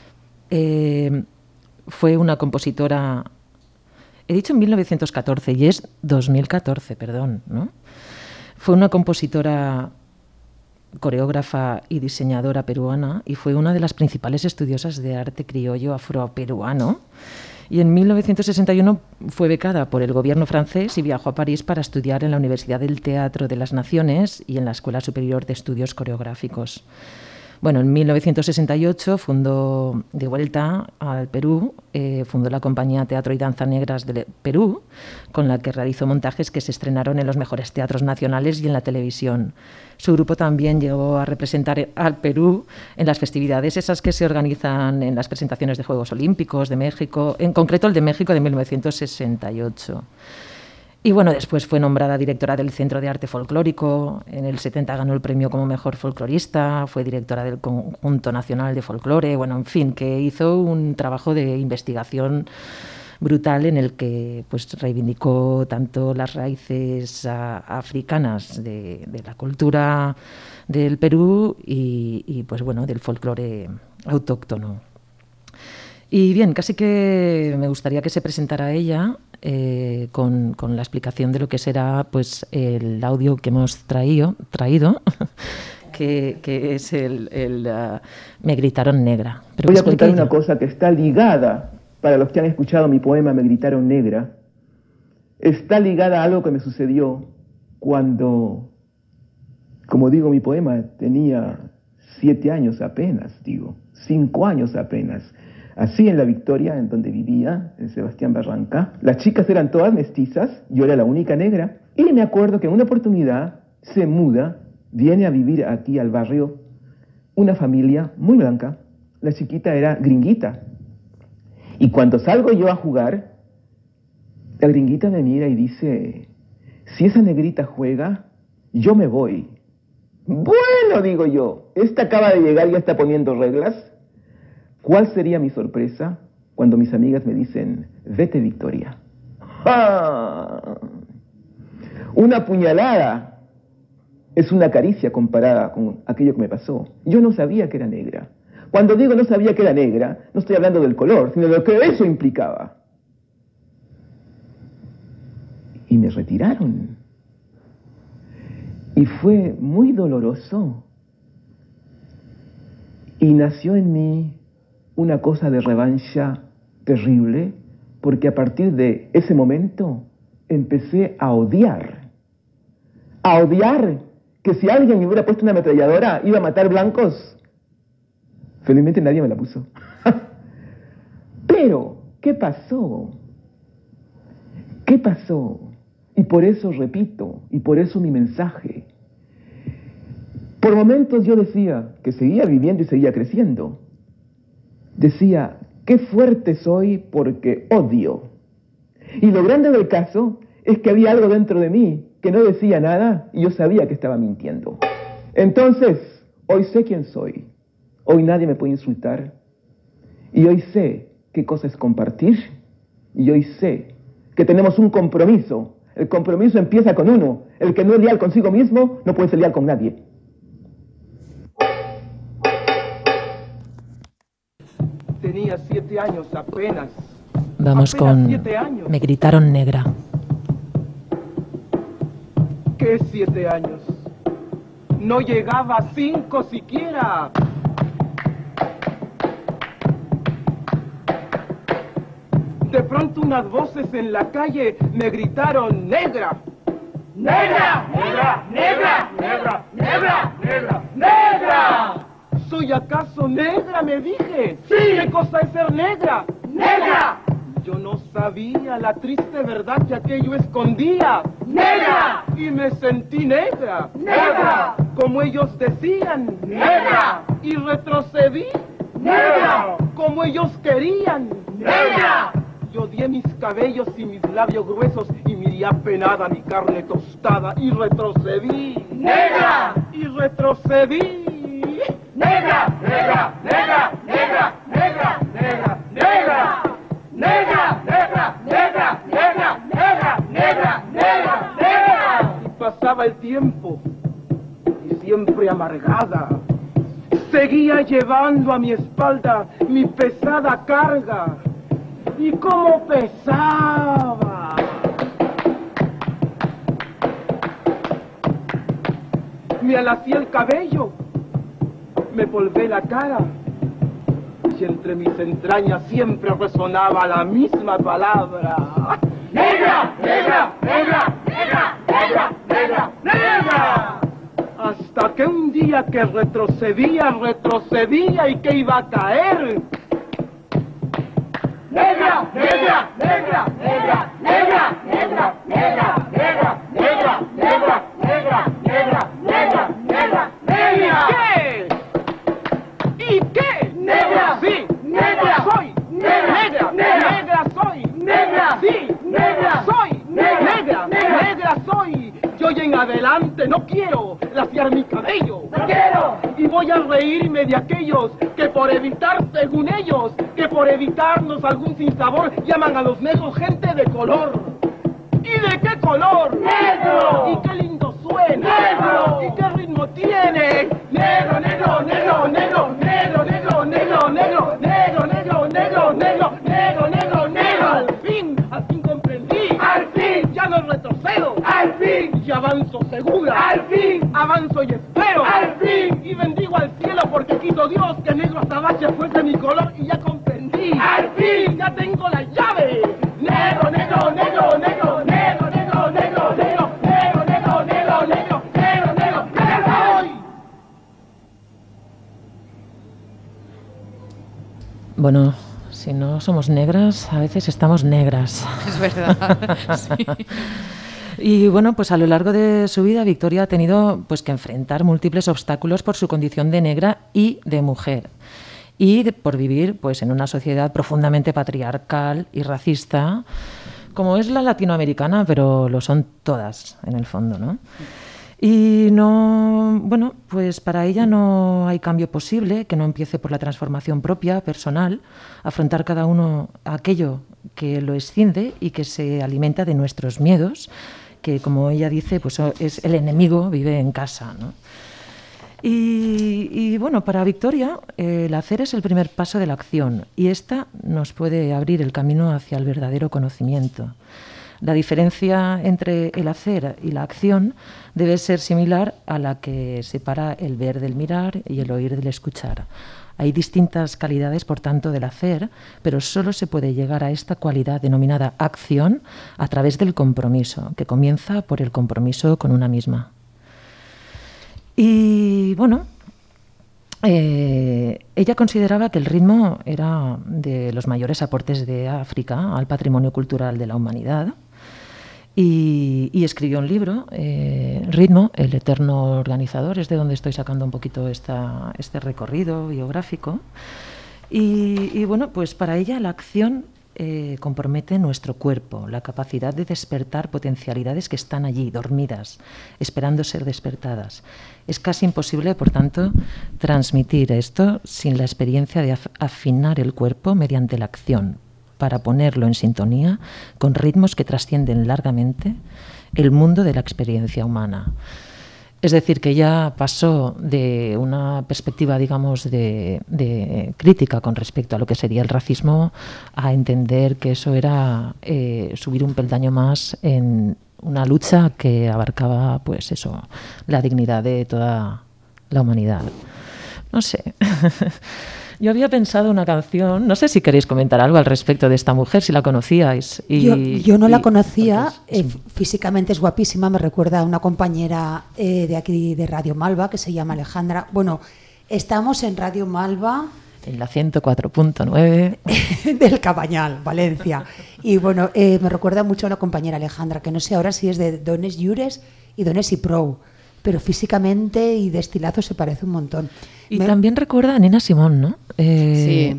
Fue una compositora, he dicho en 1914 y es 2014, perdón, ¿no? Fue una compositora, coreógrafa y diseñadora peruana y fue una de las principales estudiosas de arte criollo afroperuano. Y en 1961 fue becada por el gobierno francés y viajó a París para estudiar en la Universidad del Teatro de las Naciones y en la Escuela Superior de Estudios Coreográficos. Bueno, en 1968 fundó, de vuelta al Perú, fundó la compañía Teatro y Danza Negras de Perú, con la que realizó montajes que se estrenaron en los mejores teatros nacionales y en la televisión. Su grupo también llegó a representar al Perú en las festividades esas que se organizan en las presentaciones de Juegos Olímpicos de México, en concreto el de México de 1968. Y bueno, después fue nombrada directora del Centro de Arte Folclórico, en el 70 ganó el premio como mejor folclorista, fue directora del Conjunto Nacional de Folclore, bueno, en fin, que hizo un trabajo de investigación brutal en el que pues reivindicó tanto las raíces africanas de la cultura del Perú y pues bueno, del folclore autóctono. Y bien, casi que me gustaría que se presentara ella con la explicación de lo que será pues el audio que hemos traído que es el Me gritaron negra. Pero voy a contar una cosa que está ligada, para los que han escuchado mi poema Me gritaron negra, está ligada a algo que me sucedió cuando, como digo, mi poema tenía 7 años apenas, 5 años apenas. Así en La Victoria, en donde vivía, en Sebastián Barranca, las chicas eran todas mestizas, yo era la única negra, y me acuerdo que en una oportunidad se muda, viene a vivir aquí al barrio, una familia muy blanca, la chiquita era gringuita, y cuando salgo yo a jugar, la gringuita me mira y dice, si esa negrita juega, yo me voy. Bueno, digo yo, esta acaba de llegar y ya está poniendo reglas. ¿Cuál sería mi sorpresa cuando mis amigas me dicen, vete Victoria? ¡Ah! Una puñalada es una caricia comparada con aquello que me pasó. Yo no sabía que era negra. Cuando digo no sabía que era negra, no estoy hablando del color, sino de lo que eso implicaba. Y me retiraron. Y fue muy doloroso. Y nació en mí una cosa de revancha terrible, porque a partir de ese momento empecé a odiar que si alguien me hubiera puesto una ametralladora iba a matar blancos. Felizmente nadie me la puso. Pero, ¿qué pasó? ¿Qué pasó? Y por eso repito, y por eso mi mensaje. Por momentos yo decía que seguía viviendo y seguía creciendo. Decía, qué fuerte soy porque odio. Y lo grande del caso es que había algo dentro de mí que no decía nada y yo sabía que estaba mintiendo. Entonces, hoy sé quién soy. Hoy nadie me puede insultar. Y hoy sé qué cosa es compartir. Y hoy sé que tenemos un compromiso. El compromiso empieza con uno. El que no es leal consigo mismo no puede ser leal con nadie. Tenía 7 años apenas. Vamos con 7 años. Me gritaron negra. ¿Qué 7 años? No llegaba a 5 siquiera. De pronto unas voces en la calle me gritaron negra. ¡Negra! ¡Negra! ¡Negra! ¡Negra! ¡Negra! ¡Negra! ¡Negra! ¿Soy acaso negra? Me dije. ¡Sí! ¿Qué cosa es ser negra? ¡Negra! Yo no sabía la triste verdad que aquello escondía. ¡Negra! Y me sentí negra. ¡Negra! Como ellos decían. ¡Negra! Y retrocedí. ¡Negra! Como ellos querían. ¡Negra! Yo odié mis cabellos y mis labios gruesos y miré apenada mi carne tostada y retrocedí. ¡Negra! Y retrocedí. ¡Negra! ¡Negra! ¡Negra! ¡Negra! ¡Negra! ¡Negra! ¡Negra! ¡Negra! ¡Negra! ¡Negra! ¡Negra! ¡Negra! ¡Negra! ¡Negra! ¡Negra! Y pasaba el tiempo y siempre amargada seguía llevando a mi espalda mi pesada carga. ¡Y cómo pesaba! Me alacé el cabello, me polvé la cara, y entre mis entrañas siempre resonaba la misma palabra. ¡Negra! ¡Negra! ¡Negra! ¡Negra! ¡Negra! ¡Negra! ¡Negra! Hasta que un día que retrocedía y que iba a caer. ¡Negra! ¡Negra! ¡Negra! ¡Negra! ¡Negra! ¡Negra! ¡Negra! ¡Negra! ¡Negra! ¡Negra! ¡Negra! ¡Negra! ¡Negra! ¡Negra! ¡Negra! ¿Qué? ¿Y qué? ¡Negra! ¡Sí! ¡Negra! ¡Soy! ¡Negra! ¡Negra soy! ¡Negra! ¡Sí! ¡Negra! ¡Soy! ¡Negra! ¡Negra soy! Yo y en adelante no quiero laciar mi cabello. ¡No quiero! Y voy a reírme de aquellos que por evitar, según ellos, que por evitarnos algún sinsabor llaman a los negros gente de color. ¿Y de qué color? ¡Negro! ¿Y qué lindo suena? ¡Negro! ¿Y qué ritmo tiene? ¡Negro, negro, negro, negro, negro, negro, negro, negro, negro, negro, negro, negro, negro, negro, negro! Al fin comprendí. ¡Al fin! Ya no retrocedo. ¡Al fin! Y avanzo segura. ¡Al fin! Avanzo y espero. ¡Al fin! Y bendigo al cielo porque quiso Dios que negro azabache fuese mi color y ya comprendí. ¡Al fin! Ya tengo la llave. Negro, negro, negro, negro, negro, negro, negro, negro, negro, negro, negro, negro, negro, negro, negro. Bueno, si no somos negras, a veces estamos negras. Es verdad, sí. Y bueno, pues a lo largo de su vida Victoria ha tenido pues que enfrentar múltiples obstáculos por su condición de negra y de mujer. Y por vivir pues en una sociedad profundamente patriarcal y racista, como es la latinoamericana, pero lo son todas en el fondo, ¿no? Y no, bueno, pues para ella no hay cambio posible que no empiece por la transformación propia, personal, afrontar cada uno aquello que lo escinde y que se alimenta de nuestros miedos, que como ella dice, pues es el enemigo, vive en casa, ¿no? Y bueno, para Victoria el hacer es el primer paso de la acción y esta nos puede abrir el camino hacia el verdadero conocimiento. La diferencia entre el hacer y la acción debe ser similar a la que separa el ver del mirar y el oír del escuchar. Hay distintas calidades, por tanto, del hacer, pero solo se puede llegar a esta cualidad denominada acción a través del compromiso, que comienza por el compromiso con una misma. Y bueno, ella consideraba que el ritmo era de los mayores aportes de África al patrimonio cultural de la humanidad y escribió un libro, Ritmo, el eterno organizador, es de donde estoy sacando un poquito este recorrido biográfico. Y bueno, pues para ella la acción compromete nuestro cuerpo, la capacidad de despertar potencialidades que están allí, dormidas, esperando ser despertadas. Es casi imposible, por tanto, transmitir esto sin la experiencia de afinar el cuerpo mediante la acción, para ponerlo en sintonía con ritmos que trascienden largamente el mundo de la experiencia humana. Es decir, que ella pasó de una perspectiva, digamos, de crítica con respecto a lo que sería el racismo a entender que eso era subir un peldaño más en una lucha que abarcaba, pues eso, la dignidad de toda la humanidad. No sé. Yo había pensado una canción, no sé si queréis comentar algo al respecto de esta mujer, si la conocíais. Yo no la conocía, físicamente es guapísima, me recuerda a una compañera de aquí de Radio Malva que se llama Alejandra. Bueno, estamos en Radio Malva. En la 104.9. Del Cabañal, Valencia. Y bueno, me recuerda mucho a una compañera Alejandra, que no sé ahora si es de Dones Llures y Dones y Prou, pero físicamente y de estilazo se parece un montón. Y también recuerda a Nina Simone, ¿no? Sí.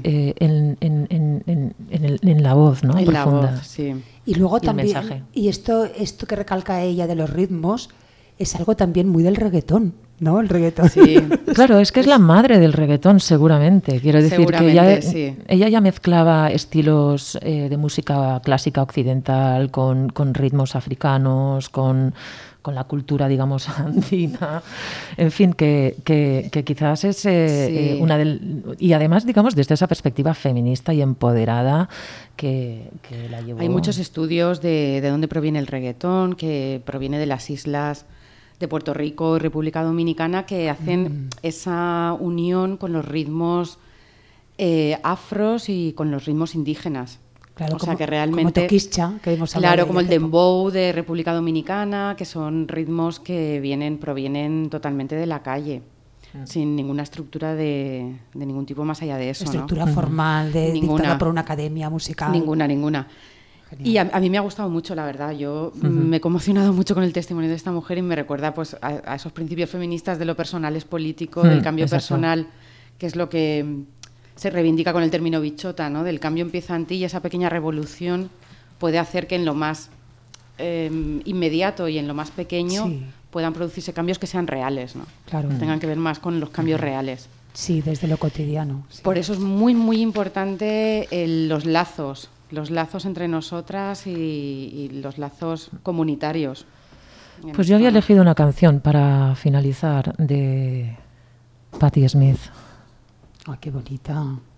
En la voz, ¿no? En profunda. la voz, sí. Y luego Y el también, mensaje. y esto que recalca ella de los ritmos, es algo también muy del reggaetón, ¿no? El reggaetón. Sí. Claro, es que es la madre del reggaetón, seguramente. Quiero decir que ella ya mezclaba estilos de música clásica occidental con ritmos africanos, con la cultura, digamos, andina. En fin, que quizás es una del... Y además, digamos, desde esa perspectiva feminista y empoderada que la llevó... Hay muchos estudios de dónde proviene el reggaetón, que proviene de las islas de Puerto Rico y República Dominicana, que hacen esa unión con los ritmos afros y con los ritmos indígenas. Claro, o sea que realmente, como Toquischa, que hemos hablado. Claro, como el dembow de República Dominicana, que son ritmos que provienen totalmente de la calle, sin ninguna estructura de ningún tipo más allá de eso. Estructura ¿no? formal, dictada por una academia musical. Ninguna. Genial. Y a mí me ha gustado mucho, la verdad. Yo me he conmocionado mucho con el testimonio de esta mujer y me recuerda pues a esos principios feministas de lo personal es político, del cambio personal, que es lo que se reivindica con el término bichota, ¿no? Del cambio empieza en ti y esa pequeña revolución puede hacer que en lo más inmediato y en lo más pequeño puedan producirse cambios que sean reales, ¿no? Claro. Tengan que ver más con los cambios reales. Sí, desde lo cotidiano. Sí. Por eso es muy, muy importante los lazos entre nosotras y los lazos comunitarios. Pues yo había elegido una canción para finalizar de Patti Smith. ¡Ay, qué bonita!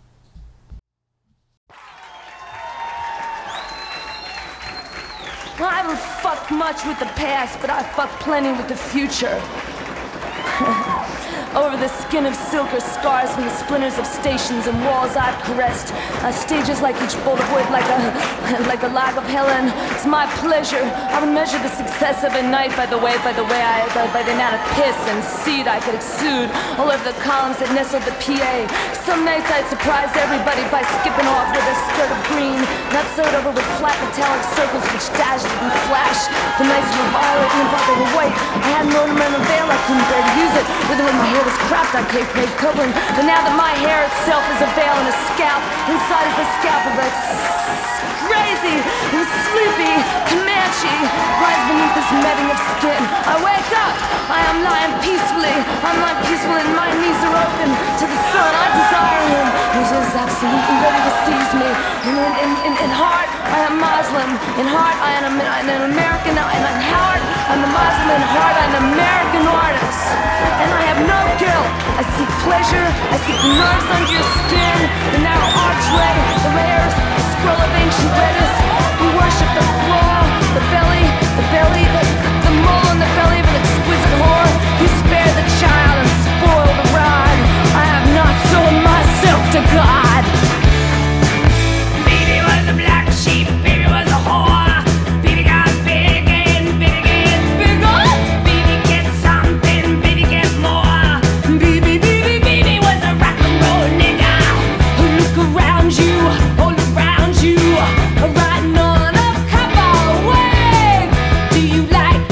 Well, I haven't fucked much with the past, but I fucked plenty with the future. Over the skin of silk are scars from the splinters of stations and walls I've caressed. Stages like each bolt of wood, like a lag of Helen. It's my pleasure. I would measure the success of a night by the amount of piss and seed I could exude all over the columns that nestled the PA. Some nights I'd surprise everybody by skipping off with a skirt of green, not sewed over with flat metallic circles which dazzled and flashed. The nights were violet and they were white. I had an ornamental veil, I couldn't bear to use it. Even when my hair was cropped, I paid covering. But now that my hair itself is a veil and a scalp, inside is a scalp of a crazy and sleepy Comanche lies beneath this netting of skin. I wake up, I am lying peacefully. I'm lying peacefully and my knees are open to the sun. I desire him. He's just absolutely ready to seize me. In heart, I am Muslim. In heart, I am an American. In heart, I'm a Muslim. In heart, I'm an American artist. And I have no guilt. I seek pleasure. I seek the nerves under your skin. The narrow archway, the layers, the scroll of ancient lettuce. We worship the flaw, the belly, the mole in the belly of an exquisite whore. You spare the child and spoil the rod. I have not sold myself to God. Baby was a black sheep, baby was a whore. Baby got big and big and bigger. Baby get something, baby get more. Baby was a rock and roll nigga. Look around you, all around you. Riding on a cowboy wave. Do you like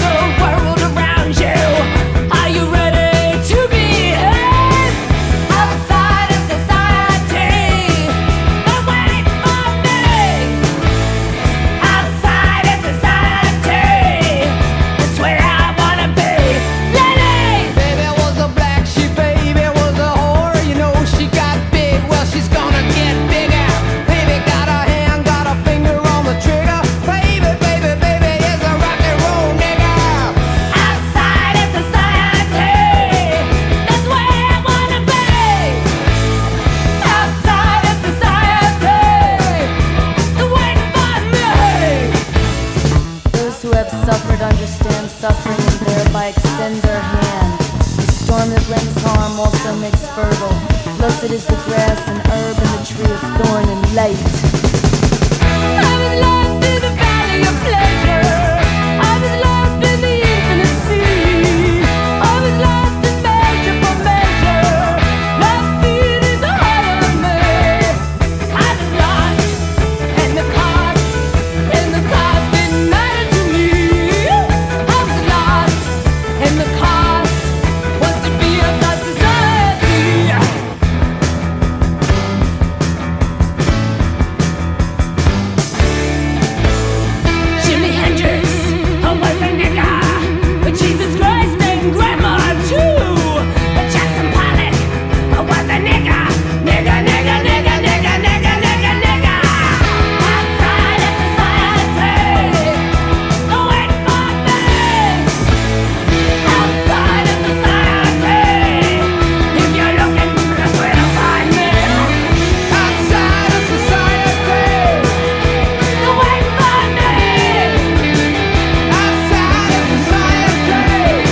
charm also makes fertile. Blessed is the grass and herb and the tree of thorn and light. I was lost in the valley of pleasure. I was lost in the infinite sea. I was lost in measure for measure. Love feet is the heart of me. I was lost in the cost didn't matter to me. I was lost in the cost was to be of that society. Jimi Hendrix, I was a nigga, but Jesus Christ named Grandma too. But Jackson Pollock, I was a nigga, nigga, nigga, nigga, nigga, nigga, nigga, nigga. Outside of society, wait for me. Outside of society, if you're looking, that's where to find me. Outside of society, wait for me. Outside of society.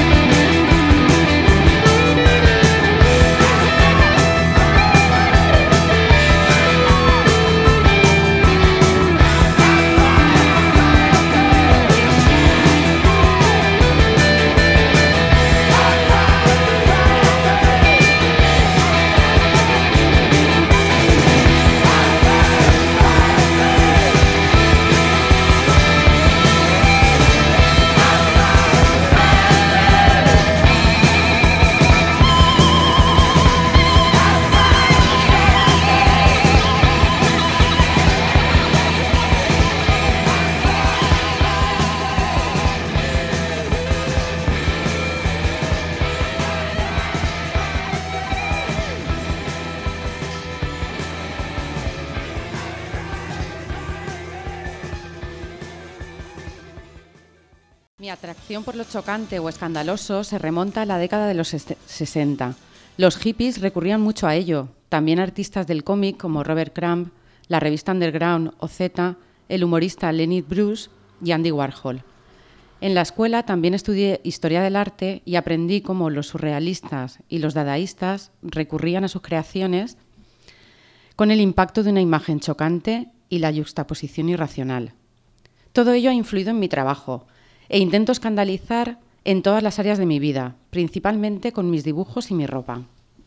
Mi atracción por lo chocante o escandaloso se remonta a la década de los 60. Los hippies recurrían mucho a ello. También artistas del cómic como Robert Crumb, la revista Underground o Z, el humorista Lenny Bruce y Andy Warhol. En la escuela también estudié historia del arte y aprendí cómo los surrealistas y los dadaístas recurrían a sus creaciones con el impacto de una imagen chocante y la yuxtaposición irracional. Todo ello ha influido en mi trabajo e intento escandalizar en todas las áreas de mi vida, principalmente con mis dibujos y mi ropa.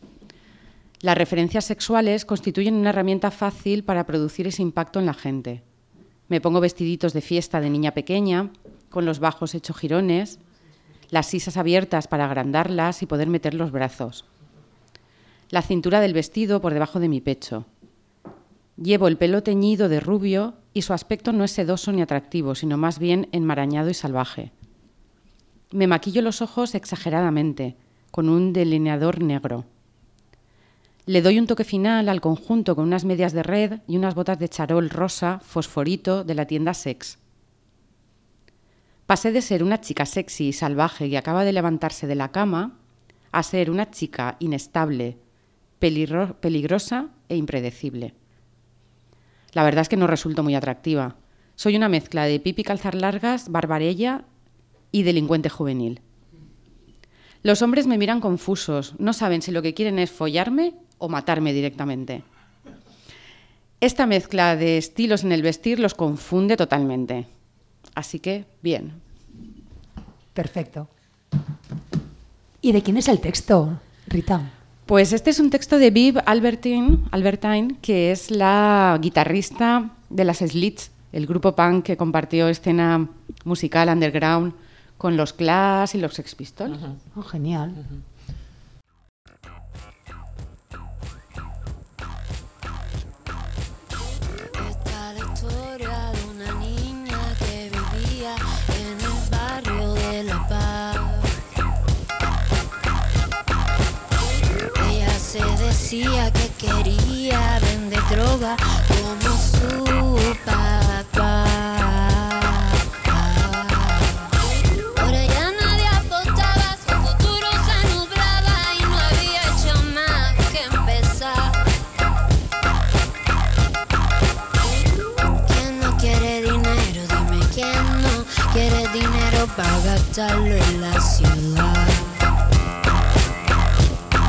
Las referencias sexuales constituyen una herramienta fácil para producir ese impacto en la gente. Me pongo vestiditos de fiesta de niña pequeña, con los bajos hechos jirones, las sisas abiertas para agrandarlas y poder meter los brazos. La cintura del vestido por debajo de mi pecho. Llevo el pelo teñido de rubio y su aspecto no es sedoso ni atractivo, sino más bien enmarañado y salvaje. Me maquillo los ojos exageradamente, con un delineador negro. Le doy un toque final al conjunto con unas medias de red y unas botas de charol rosa fosforito de la tienda Sex. Pasé de ser una chica sexy y salvaje que acaba de levantarse de la cama a ser una chica inestable, peligrosa e impredecible. La verdad es que no resulto muy atractiva. Soy una mezcla de pipi calzar largas, barbarella y delincuente juvenil. Los hombres me miran confusos, no saben si lo que quieren es follarme o matarme directamente. Esta mezcla de estilos en el vestir los confunde totalmente. Así que, bien. Perfecto. ¿Y de quién es el texto, Rita? Pues este es un texto de Viv Albertine, que es la guitarrista de las Slits, el grupo punk que compartió escena musical underground con los Clash y los Sex Pistols. Oh, genial. Esta es la historia de una niña que vivía en el barrio de La Paz. Ella se decía que quería vender droga como su papá. Por ella nadie apostaba, su futuro se nublaba y no había hecho más que empezar. ¿Quién no quiere dinero? Dime quién no quiere dinero para gastarlo en la ciudad.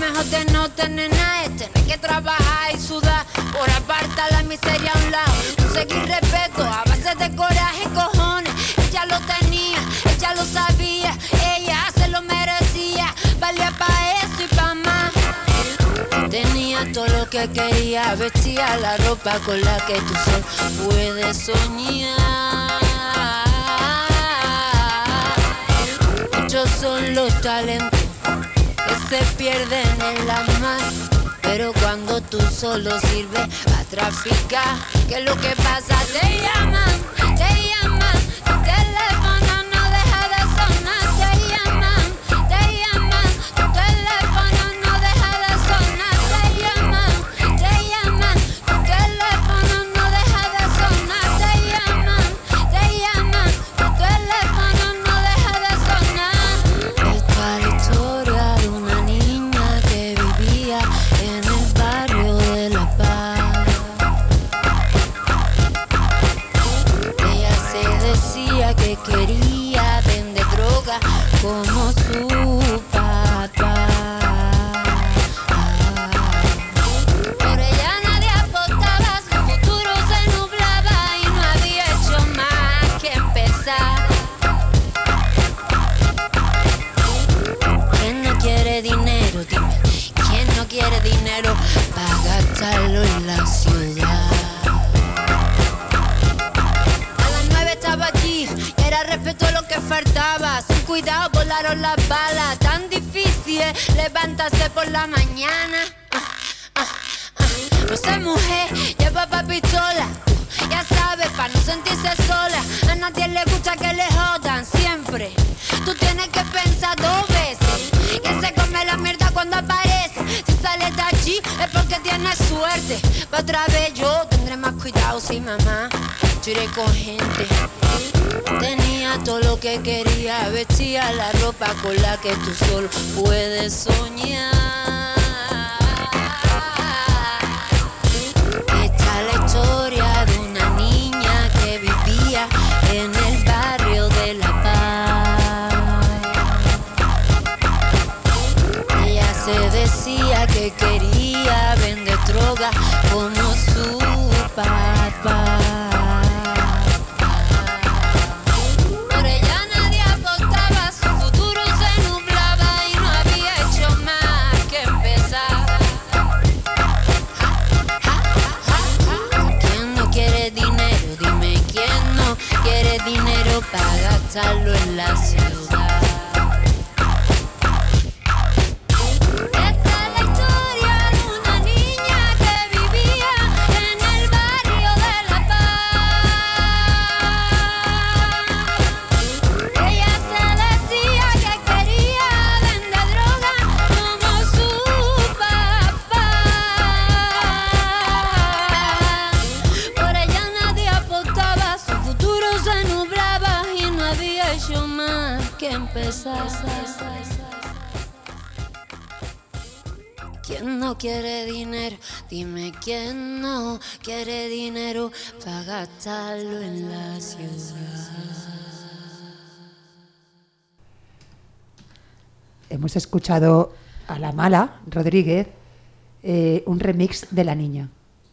mejor de no tener nada es tener que trabajar y sudar por apartar la miseria a un lado. Conseguir respeto a base de coraje y cojones. Ella lo tenía, ella lo sabía, ella se lo merecía. Valía pa' eso y pa' más. Tenía todo lo que quería, vestía la ropa con la que tú solo puedes soñar. Muchos son los talentos que se pierden en la mar, pero cuando tú solo sirves a traficar, ¿qué es lo que pasa? Te llaman, tu teléfono no deja de sonar. Te llaman, tu teléfono no deja de sonar. Te llaman, tu teléfono no deja de sonar. Te llaman, tu teléfono no deja de sonar. Esta es la historia de una niña que vivía en el barrio de La Paz. Ella se decía que quería vender droga como su papá. Por ella nadie apostaba, su futuro se nublaba y no había hecho más que empezar. ¿Quién no quiere dinero? Dime, ¿quién no quiere dinero para gastarlo en la ciudad? A las 9 estaba allí, era respeto lo que faltaba. Sin cuidado volaron las balas, tan difícil es levantarse por la mañana. No sé, mujer, lleva pa' pistola, ya sabes, pa' no sentirse sola. A nadie le gusta que le jodan siempre. Tú tienes que pensar 2 veces, que se come la mierda cuando aparece. Si sales de allí es porque tienes suerte. Pa' otra vez yo tendré más cuidado, sí, mamá. Yo iré con gente. Tenía todo lo que quería, vestía la ropa con la que tú solo puedes soñar. Esta es la historia de una niña que vivía en el barrio de La Paz. Ella se decía que quería vender droga como su papá. Por ella nadie apostaba, su futuro se nublaba y no había hecho más que empezar. ¿Quién no quiere dinero? Dime, ¿quién no quiere dinero para gastarlo en la ciudad? Esta es la historia de una niña que vivía en el barrio de La Paz. Ella se decía que quería vender droga como su papá. Por ella nadie apostaba, su futuro se nublaba y no había hecho más que empezar. ¿Quién no quiere dinero? Dime, ¿quién no quiere dinero para gastarlo en la ciudad? Hemos escuchado a La Mala Rodríguez, un remix de La Niña.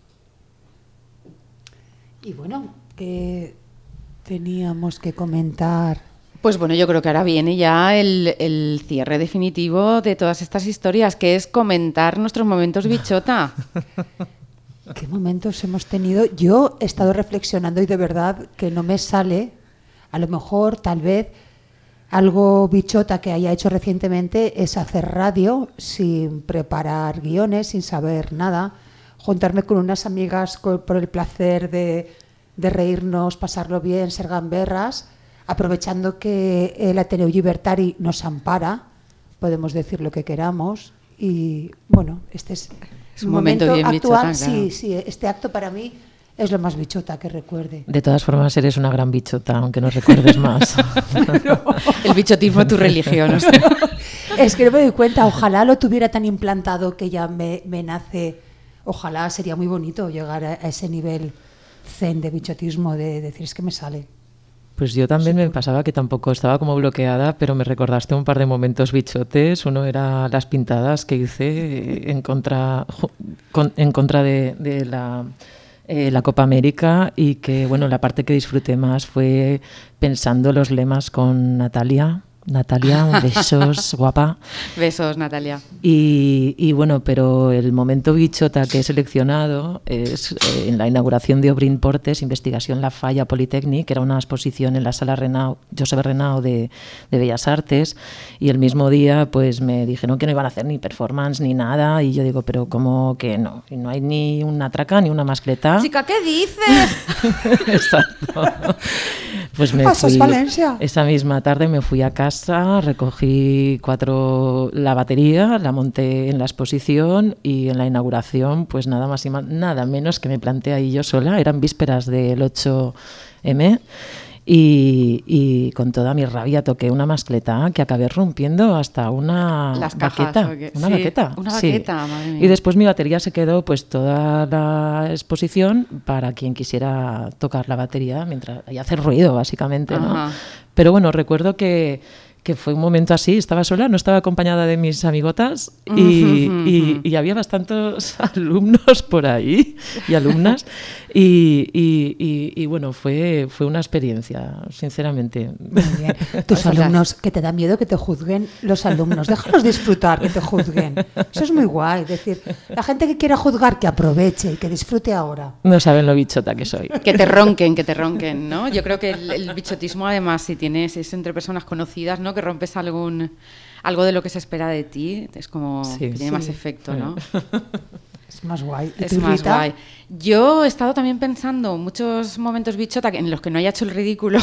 Y bueno, ¿qué teníamos que comentar? Pues bueno, yo creo que ahora viene ya el cierre definitivo de todas estas historias, que es comentar nuestros momentos bichota. ¿Qué momentos hemos tenido? Yo he estado reflexionando y de verdad que no me sale, a lo mejor, tal vez, algo bichota que haya hecho recientemente es hacer radio sin preparar guiones, sin saber nada, juntarme con unas amigas por el placer de reírnos, pasarlo bien, ser gamberras, aprovechando que el Ateneu Llibertari nos ampara, podemos decir lo que queramos y bueno, este es un momento bien actual. bichota, claro. Sí, este acto para mí es lo más bichota que recuerde. De todas formas eres una gran bichota, aunque no recuerdes más. El bichotismo tu religión. O sea. Es que no me doy cuenta, ojalá lo tuviera tan implantado que ya me nace, ojalá sería muy bonito llegar a ese nivel zen de bichotismo, de decir es que me sale. Pues yo también me pasaba que tampoco estaba como bloqueada, pero me recordaste un par de momentos bichotes. Uno era las pintadas que hice en contra de la Copa América, y que bueno, la parte que disfruté más fue pensando los lemas con Natalia, besos, guapa. Besos, Natalia. Y bueno, pero el momento bichota que he seleccionado es en la inauguración de Obrin Portes, Investigación La Falla Polytechnic, que era una exposición en la sala Josep Renau de Bellas Artes, y el mismo día pues me dijeron que no iban a hacer ni performance ni nada, y yo digo, pero ¿cómo que no? Y no hay ni una traca ni una mascleta. Chica, ¿qué dices? Exacto. Pues me ¿Pasas fui, Valencia? Esa misma tarde me fui a casa, recogí la batería, la monté en la exposición, y en la inauguración pues nada más y nada menos que me planté ahí yo sola. Eran vísperas del 8M y con toda mi rabia toqué una mascleta que acabé rompiendo hasta una baqueta. Una baqueta, madre mía. Y después mi batería se quedó pues toda la exposición para quien quisiera tocar la batería y hacer ruido, básicamente, ¿no? Pero bueno, recuerdo que fue un momento así, estaba sola, no estaba acompañada de mis amigotas, y había bastantes alumnos por ahí y alumnas, y bueno, fue una experiencia, sinceramente. Muy bien. Tus alumnos, que te da miedo que te juzguen los alumnos, déjalos disfrutar, que te juzguen. Eso es muy guay, es decir, la gente que quiera juzgar, que aproveche y que disfrute ahora. No saben lo bichota que soy. Que te ronquen, ¿no? Yo creo que el bichotismo, además, si es entre personas conocidas, ¿no? Que rompes algo de lo que se espera de ti, es como que tiene más efecto, ¿no? Es más guay. Es más guay. Yo he estado también pensando muchos momentos bichota en los que no haya hecho el ridículo.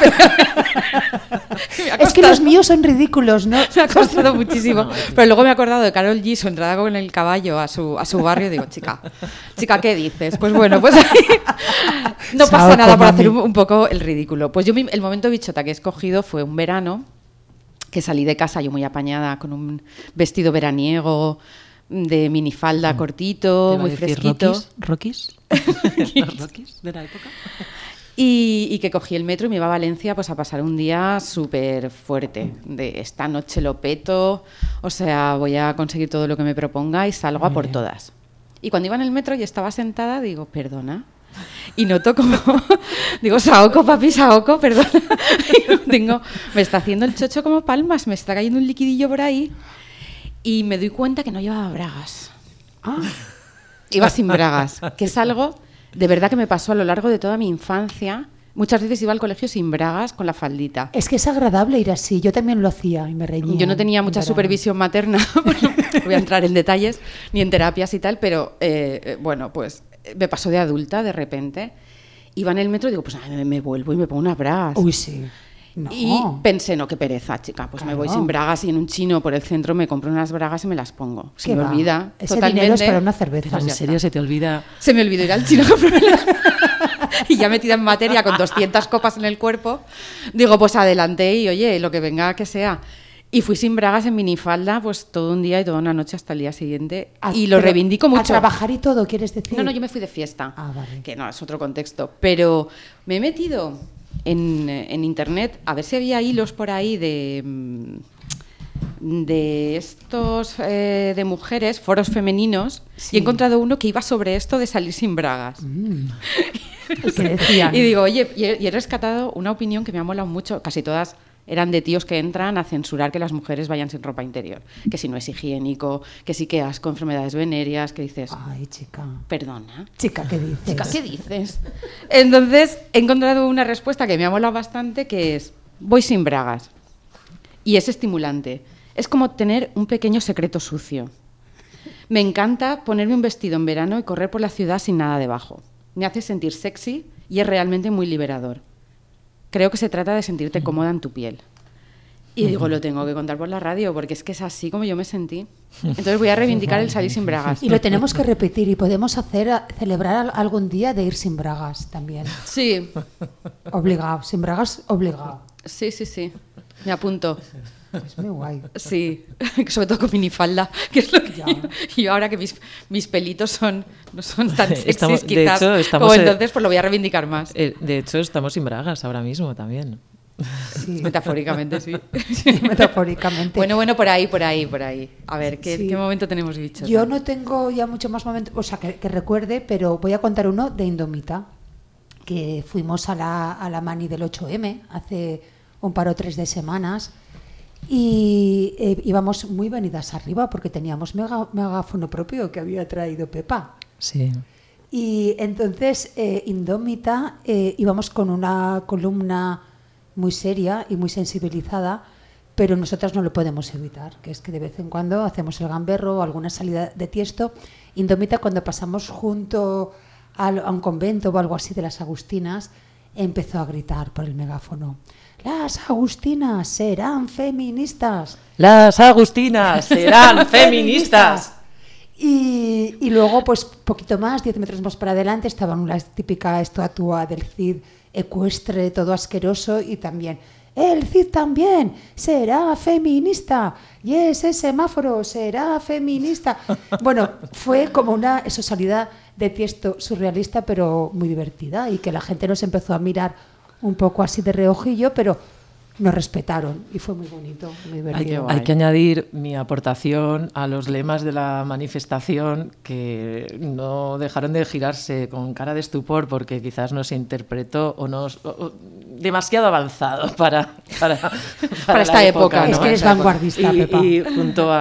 Es que los míos son ridículos, ¿no? Me ha costado muchísimo. Pero luego me he acordado de Karol G, su entrada con el caballo a su barrio, y digo, chica, ¿qué dices? Pues bueno, pues no pasa nada por hacer un poco el ridículo. Pues yo el momento bichota que he escogido fue un verano que salí de casa yo muy apañada con un vestido veraniego de minifalda cortito, muy fresquito. ¿Rockies? ¿Los Rockies de la época? Y que cogí el metro y me iba a Valencia pues a pasar un día súper fuerte, de esta noche lo peto, o sea, voy a conseguir todo lo que me proponga y salgo a por todas. Y cuando iba en el metro y estaba sentada, digo, perdona. Y noto como, digo, Saoko, papi, Saoko, perdona. Me está haciendo el chocho como palmas, me está cayendo un liquidillo por ahí. Y me doy cuenta que no llevaba bragas. Iba sin bragas, que es algo de verdad que me pasó a lo largo de toda mi infancia. Muchas veces iba al colegio sin bragas, con la faldita. Es que es agradable ir así, yo también lo hacía y me reñía. Yo no tenía mucha supervisión materna, bueno, no voy a entrar en detalles, ni en terapias y tal, pero bueno, pues me pasó de adulta de repente. Iba en el metro y digo, pues me vuelvo y me pongo unas bragas. Uy, sí. No. Y pensé, no, qué pereza, chica, pues me voy sin bragas y en un chino por el centro me compro unas bragas y me las pongo. Se me olvida ese totalmente. Dinero es para una cerveza. ¿En serio se te olvida? Se me olvidó ir al chino a comprármelas. Y ya metida en materia con 200 copas en el cuerpo, digo, pues adelante y oye, lo que venga que sea. Y fui sin bragas en minifalda pues todo un día y toda una noche hasta el día siguiente. Y lo reivindico mucho. ¿A trabajar y todo, quieres decir? No, yo me fui de fiesta. Vale. Que no, es otro contexto. Pero me he metido en internet a ver si había hilos por ahí de estos de mujeres, foros femeninos, y he encontrado uno que iba sobre esto de salir sin bragas. ¿Qué decían? Y digo, oye, y he rescatado una opinión que me ha molado mucho, casi todas eran de tíos que entran a censurar que las mujeres vayan sin ropa interior, que si no es higiénico, que sí que asco, enfermedades venéreas, que dices, ay, chica, perdona, chica, ¿qué dices? Chica, ¿qué dices? Entonces he encontrado una respuesta que me ha molado bastante, que es, voy sin bragas, y es estimulante, es como tener un pequeño secreto sucio. Me encanta ponerme un vestido en verano y correr por la ciudad sin nada debajo, me hace sentir sexy y es realmente muy liberador. Creo que se trata de sentirte cómoda en tu piel. Y digo, lo tengo que contar por la radio, porque es que es así como yo me sentí. Entonces voy a reivindicar el salir sin bragas. Y lo tenemos que repetir y podemos celebrar algún día de ir sin bragas también. Sí. Obligado, sin bragas, obligado. Sí, sí, sí. Me apunto. Es muy guay. Sí, sobre todo con minifalda, que es lo que yo ahora que mis pelitos no son tan sexys, quizás, de hecho, como entonces, pues lo voy a reivindicar más. De hecho, estamos sin bragas ahora mismo también. Sí. Metafóricamente, sí. Metafóricamente. Bueno, por ahí. A ver, ¿qué momento tenemos, bichota? Yo no tengo ya mucho más momentos, o sea, que recuerde, pero voy a contar uno de Indomita, que fuimos a la mani del 8M hace un par o 3 de semanas y íbamos muy venidas arriba porque teníamos megáfono propio que había traído Pepa. Sí. Y entonces, Indómita, íbamos con una columna muy seria y muy sensibilizada, pero nosotras no lo podemos evitar, que es que de vez en cuando hacemos el gamberro o alguna salida de Tiesto. Indómita, cuando pasamos junto a un convento o algo así de las Agustinas, empezó a gritar por el megáfono: ¡Las Agustinas serán feministas! ¡Las Agustinas serán feministas! Y luego, pues poquito más, 10 metros más para adelante, estaba una típica estatua del Cid ecuestre, todo asqueroso, y también: el Cid también será feminista, y ese semáforo será feminista. Bueno, fue como una salida de Tiesto surrealista, pero muy divertida, y que la gente nos empezó a mirar un poco así de reojillo, pero nos respetaron y fue muy bonito, muy divertido. Hay que añadir mi aportación a los lemas de la manifestación, que no dejaron de girarse con cara de estupor porque quizás no se interpretó demasiado avanzado para esta época, ¿no? Es que es vanguardista, Pepa. Y junto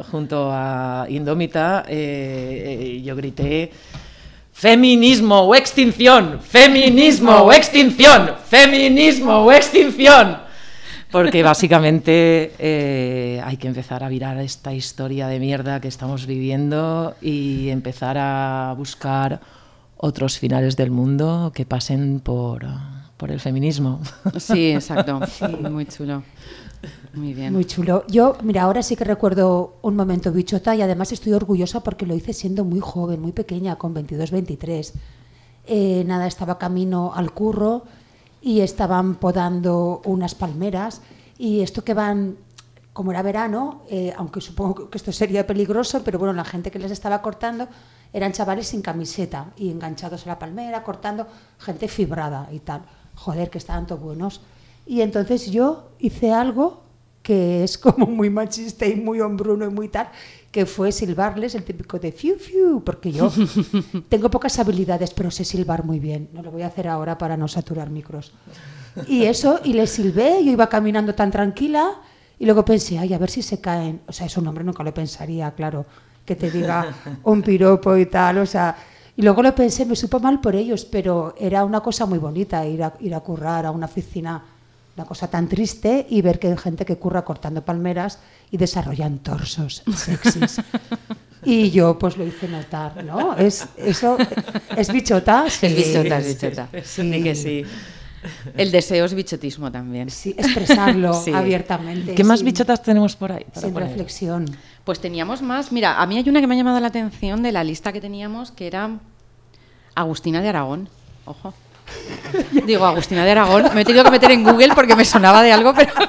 a Indómita yo grité: ¡feminismo o extinción! ¡Feminismo o extinción! ¡Feminismo o extinción! Porque básicamente hay que empezar a virar esta historia de mierda que estamos viviendo y empezar a buscar otros finales del mundo que pasen por el feminismo. Sí, exacto. Sí, muy chulo. Muy bien. Muy chulo. Yo, mira, ahora sí que recuerdo un momento, bichota, y además estoy orgullosa porque lo hice siendo muy joven, muy pequeña, con 22, 23. Estaba camino al curro y estaban podando unas palmeras, y esto que van, como era verano, aunque supongo que esto sería peligroso, pero bueno, la gente que les estaba cortando eran chavales sin camiseta y enganchados a la palmera, cortando, gente fibrada y tal. Joder, que estaban todos buenos. Y entonces yo hice algo que es como muy machista y muy hombruno y muy tal, que fue silbarles el típico de fiu fiu, porque yo tengo pocas habilidades, pero sé silbar muy bien. No lo voy a hacer ahora para no saturar micros. Y eso, y les silbé, yo iba caminando tan tranquila, y luego pensé, ay, a ver si se caen. O sea, es un hombre, nunca lo pensaría, claro, que te diga un piropo y tal, o sea. Y luego lo pensé, me supo mal por ellos, pero era una cosa muy bonita ir a currar a una oficina, una cosa tan triste, y ver que hay gente que curra cortando palmeras y desarrollan torsos sexys. Y yo pues lo hice notar, ¿no? Eso es bichota. Sí. Es bichota. Sí, que sí. El deseo es bichotismo también. Sí, expresarlo sí. Abiertamente. ¿Qué más bichotas tenemos por ahí? Sin reflexión. Pues teníamos más. Mira, a mí hay una que me ha llamado la atención de la lista que teníamos, que era Agustina de Aragón. Ojo. Digo, Agustina de Aragón. Me he tenido que meter en Google porque me sonaba de algo, pero...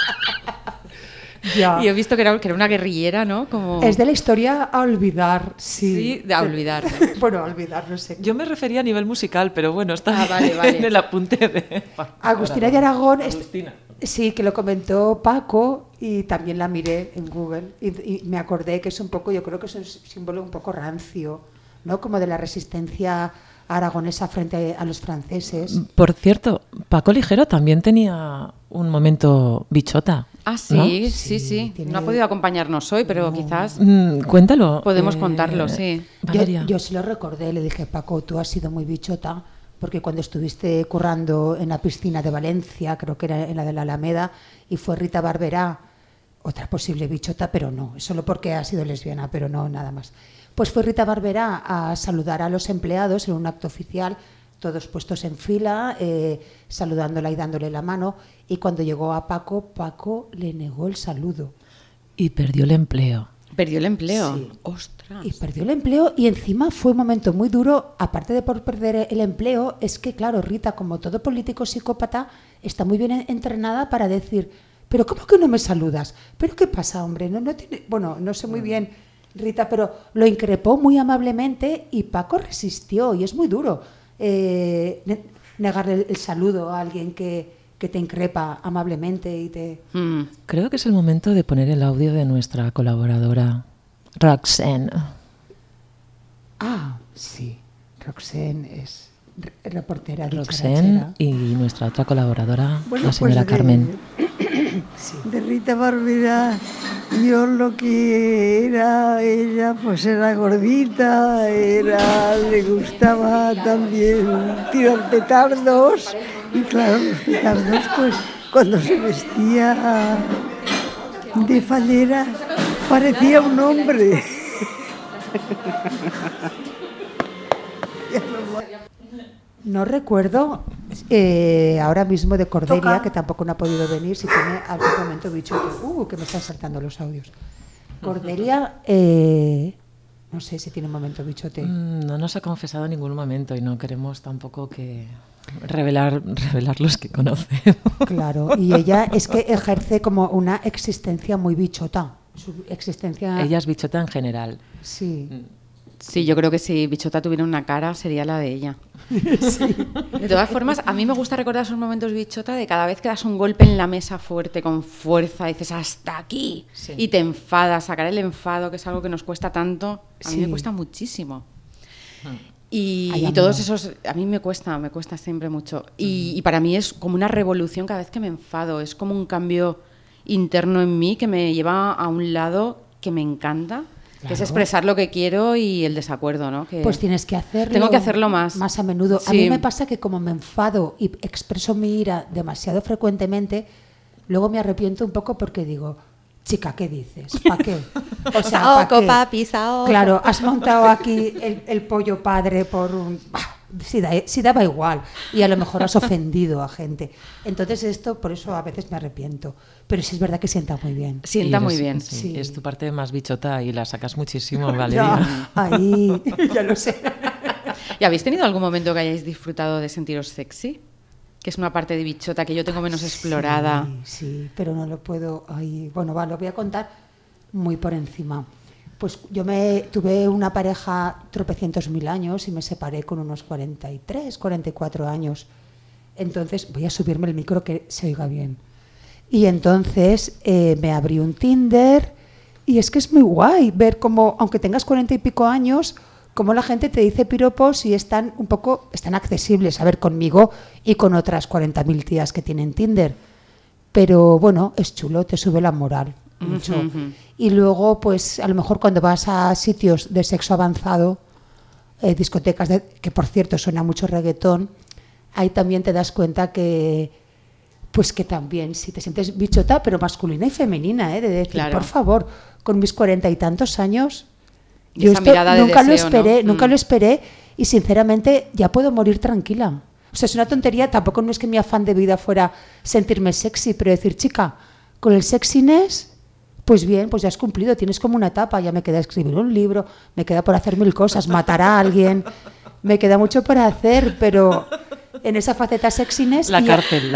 Ya. Y he visto que era una guerrillera, ¿no? Como... Es de la historia a olvidar, sí. Sí, de a olvidar. Bueno, a olvidar, no sé. Yo me refería a nivel musical, pero bueno, está vale. en el apunte de... Agustina de Aragón. Agustina. Sí, que lo comentó Paco y también la miré en Google y me acordé que es un poco, yo creo que es un símbolo un poco rancio, ¿no? Como de la resistencia aragonesa frente a los franceses. Por cierto, Paco Ligero también tenía un momento bichota. Ah, sí, ¿no? Sí. No ha podido acompañarnos hoy, pero quizás... Cuéntalo. Podemos contarlo, sí. Yo se lo recordé, le dije, Paco, tú has sido muy bichota, porque cuando estuviste currando en la piscina de Valencia, creo que era en la de la Alameda, y fue Rita Barberá, otra posible bichota, pero no, solo porque ha sido lesbiana, pero no, nada más. Pues fue Rita Barberá a saludar a los empleados en un acto oficial, todos puestos en fila, saludándola y dándole la mano, y cuando llegó a Paco, Paco le negó el saludo. Y perdió el empleo. ¿Perdió el empleo? Sí. ¡Ostras! Y perdió el empleo, y encima fue un momento muy duro, aparte de por perder el empleo, es que claro, Rita, como todo político psicópata, está muy bien entrenada para decir, ¿pero cómo que no me saludas? ¿Pero qué pasa, hombre? No tiene... Bueno, no sé muy bien, Rita, pero lo increpó muy amablemente y Paco resistió, y es muy duro negarle el saludo a alguien que te increpa amablemente y te... Creo que es el momento de poner el audio de nuestra colaboradora, Roxanne. Ah, sí, Roxanne es reportera de Roxanne Charachera. y nuestra otra colaboradora, Bueno, la señora pues Carmen. De Rita Barberá, yo lo que era ella, pues era gordita, le gustaba también tirar petardos, y claro, los petardos, pues cuando se vestía de faldera parecía un hombre. No recuerdo ahora mismo de Cordelia, que tampoco no ha podido venir, si tiene algún momento bichote. Que me están saltando los audios. Cordelia, no sé si tiene un momento bichote. No nos ha confesado en ningún momento y no queremos tampoco que revelar los que conoce. Claro, y ella es que ejerce como una existencia muy bichota. Su existencia... Ella es bichota en general. Sí. Sí, yo creo que si Bichota tuviera una cara sería la de ella. Sí. De todas formas, a mí me gusta recordar esos momentos Bichota de cada vez que das un golpe en la mesa fuerte, con fuerza, y dices hasta aquí, sí. Y te enfadas, sacar el enfado, que es algo que nos cuesta tanto, a mí Sí. me cuesta muchísimo. Y todos esos, a mí me cuesta siempre mucho. Y para mí es como una revolución cada vez que me enfado, es como un cambio interno en mí que me lleva a un lado que me encanta. Que es expresar lo que quiero y el desacuerdo, ¿no? Que pues tienes que hacerlo. Tengo que hacerlo más a menudo. Sí. A mí me pasa que como me enfado y expreso mi ira demasiado frecuentemente, luego me arrepiento un poco porque digo, chica, ¿qué dices? ¿Para qué? O sea, ¿para qué? Papi, saoco. Claro, has montado aquí el pollo padre por un... Si daba igual, y a lo mejor has ofendido a gente. Entonces esto, por eso a veces me arrepiento. Pero sí es verdad que sienta muy bien. Sienta muy bien. Sí, es tu parte más bichota y la sacas muchísimo, Valeria. Ya, ahí, ya lo sé. ¿Y habéis tenido algún momento que hayáis disfrutado de sentiros sexy? Que es una parte de bichota que yo tengo menos explorada. Sí, pero no lo puedo... Bueno, lo voy a contar muy por encima. Pues yo tuve una pareja tropecientos mil años y me separé con unos 43, 44 años. Entonces, voy a subirme el micro que se oiga bien. Y entonces me abrí un Tinder y es que es muy guay ver cómo, aunque tengas 40 y pico años, cómo la gente te dice piropos y están accesibles, a ver, conmigo y con otras 40.000 tías que tienen Tinder. Pero bueno, es chulo, te sube la moral. Mucho. Y luego, pues a lo mejor cuando vas a sitios de sexo avanzado, discotecas, que por cierto suena mucho reggaetón, ahí también te das cuenta que también si te sientes bichota, pero masculina y femenina, de decir, claro. Por favor, con mis 40 y tantos años, y yo esto nunca deseo, lo esperé, ¿no? Nunca lo esperé y sinceramente ya puedo morir tranquila. O sea, es una tontería, tampoco no es que mi afán de vida fuera sentirme sexy, pero decir, chica, con el sexiness... Pues bien, pues ya has cumplido, tienes como una etapa, ya me queda escribir un libro, me queda por hacer 1000 cosas, matar a alguien, me queda mucho por hacer, pero en esa faceta sexiness... La cárcel.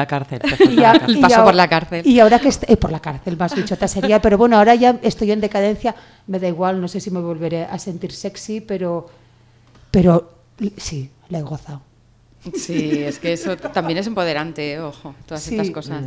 El paso por la cárcel. Y ahora que por la cárcel, más bichota sería, pero bueno, ahora ya estoy en decadencia, me da igual, no sé si me volveré a sentir sexy, pero sí, la he gozado. Sí, es que eso también es empoderante, ojo, todas estas cosas.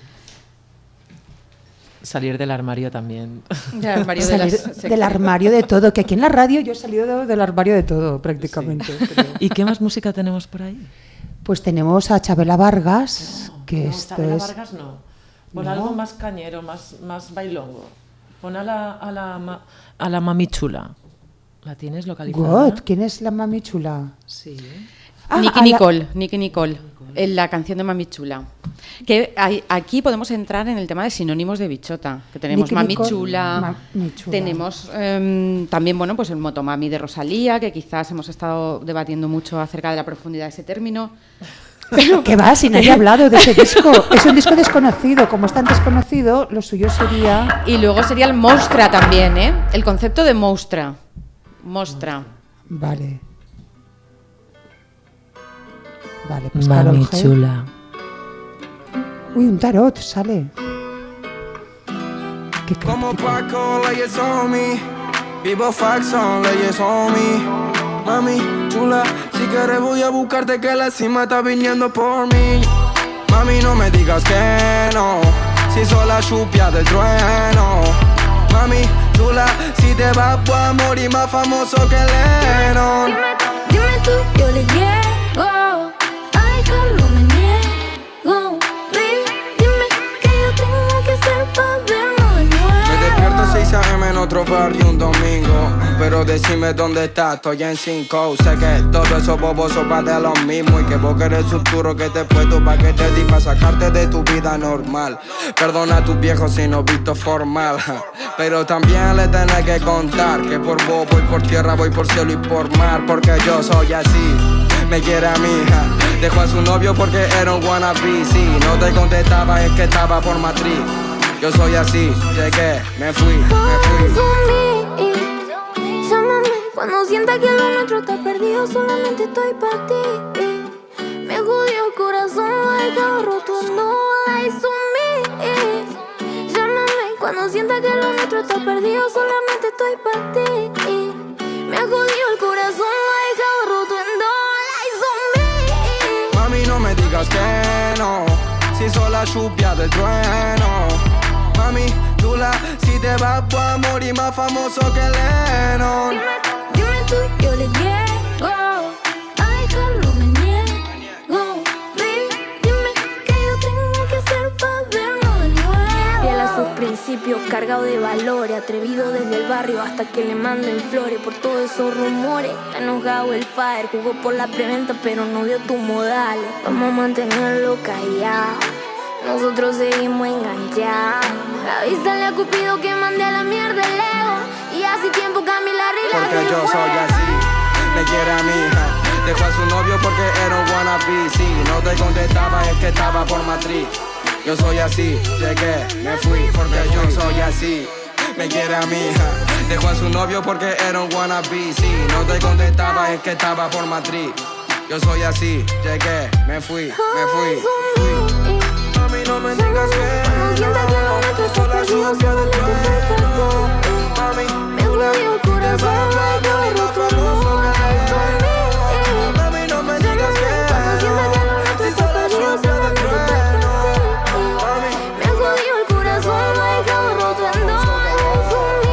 Salir del armario también. Del armario de todo, que aquí en la radio yo he salido del armario de todo prácticamente. Sí. Pero... ¿Y qué más música tenemos por ahí? Pues tenemos a Chabela Vargas, que esto Chabela es... Vargas no. Pon algo más cañero, más bailongo. Pon a la Mami Chula. ¿La tienes localizada? God, ¿quién es la Mami Chula? Sí. Nicky Nicole, en la canción de Mami Chula. Que aquí podemos entrar en el tema de sinónimos de bichota, que tenemos Mami Chula, tenemos también, bueno, pues el Motomami de Rosalía, que quizás hemos estado debatiendo mucho acerca de la profundidad de ese término. Pero ¿qué va? Si nadie ha hablado de ese disco. Es un disco desconocido. Como es tan desconocido, lo suyo sería... Y luego sería el mostra también, ¿eh? El concepto de mostra. Vale, pues Mami Chula. Uy, un tarot sale. Como Paco, leyes on me. Vivo Faxon, leyes on me. Mami, chula, si quieres voy a buscarte que la cima está viniendo por mí. Mami, no me digas que no, si soy la chupia del trueno. Mami, chula, si te vas voy a morir más famoso que Lennon. Dime tú, yo le llego, a dejarlo me niego. Baby, dime que yo tengo que hacer pa' vernos de nuevo. Me despierto 6 AM en otro barrio un domingo, pero decime dónde estás, estoy en 5. Sé que todo eso bobos son pa' de lo mismo, y que vos querés futuro que te he puesto pa' que te di pa' sacarte de tu vida normal. Perdona a tus viejos si no visto formal, pero también le tenés que contar que por vos voy por tierra, voy por cielo y por mar, porque yo soy así. Me quiere a mi hija, dejó a su novio porque era un wannabe. Si no te contestaba es que estaba por matriz. Yo soy así, llegué, me fui. Llámame cuando sienta que lo nuestro está perdido, solamente estoy para ti. Me jodió el corazón, lo he dejado roto, no lies on me. Llámame cuando sienta que lo nuestro está perdido, solamente estoy para ti. Me jodió el corazón, lo he dejado roto, no lies on me. Mami, no me digas que no, si soy la chupia del trueno. Mami, chula, si te vas voy a morir más famoso que Lennon. Dime tú, yo le llego, a dejarlo me niego. Baby, dime que yo tengo que hacer pa' vernos de nuevo. Fiel a sus principios, cargado de valores, atrevido desde el barrio hasta que le manden flores por todos esos rumores. Enojado el fire, jugó por la preventa pero no dio tus modales. Vamos a mantenerlo callado, nosotros seguimos enganchados. Avísale a Cupido que mande a la mierda el ego, y hace tiempo Camila Rila. Porque yo soy así, me quiere a mi hija, dejó a su novio porque era un wannabe. Si no te contestaba es que estaba por matriz. Yo soy así, llegué, me fui, porque yo soy así. Me quiere a mi hija, dejó a su novio porque era un wannabe. Si no te contestaba es que estaba por matriz. Yo soy así, llegué, me fui. Mami, no me digas que sienta que lo nuestro está perdido, solamente estoy para ti. Mami, me jodió el corazón, lo he dejado roto, no lies on me. Mami, no me digas que cuando sienta que lo nuestro está perdido, solamente estoy para ti. Me jodió el corazón, lo he dejado roto, no lies on me.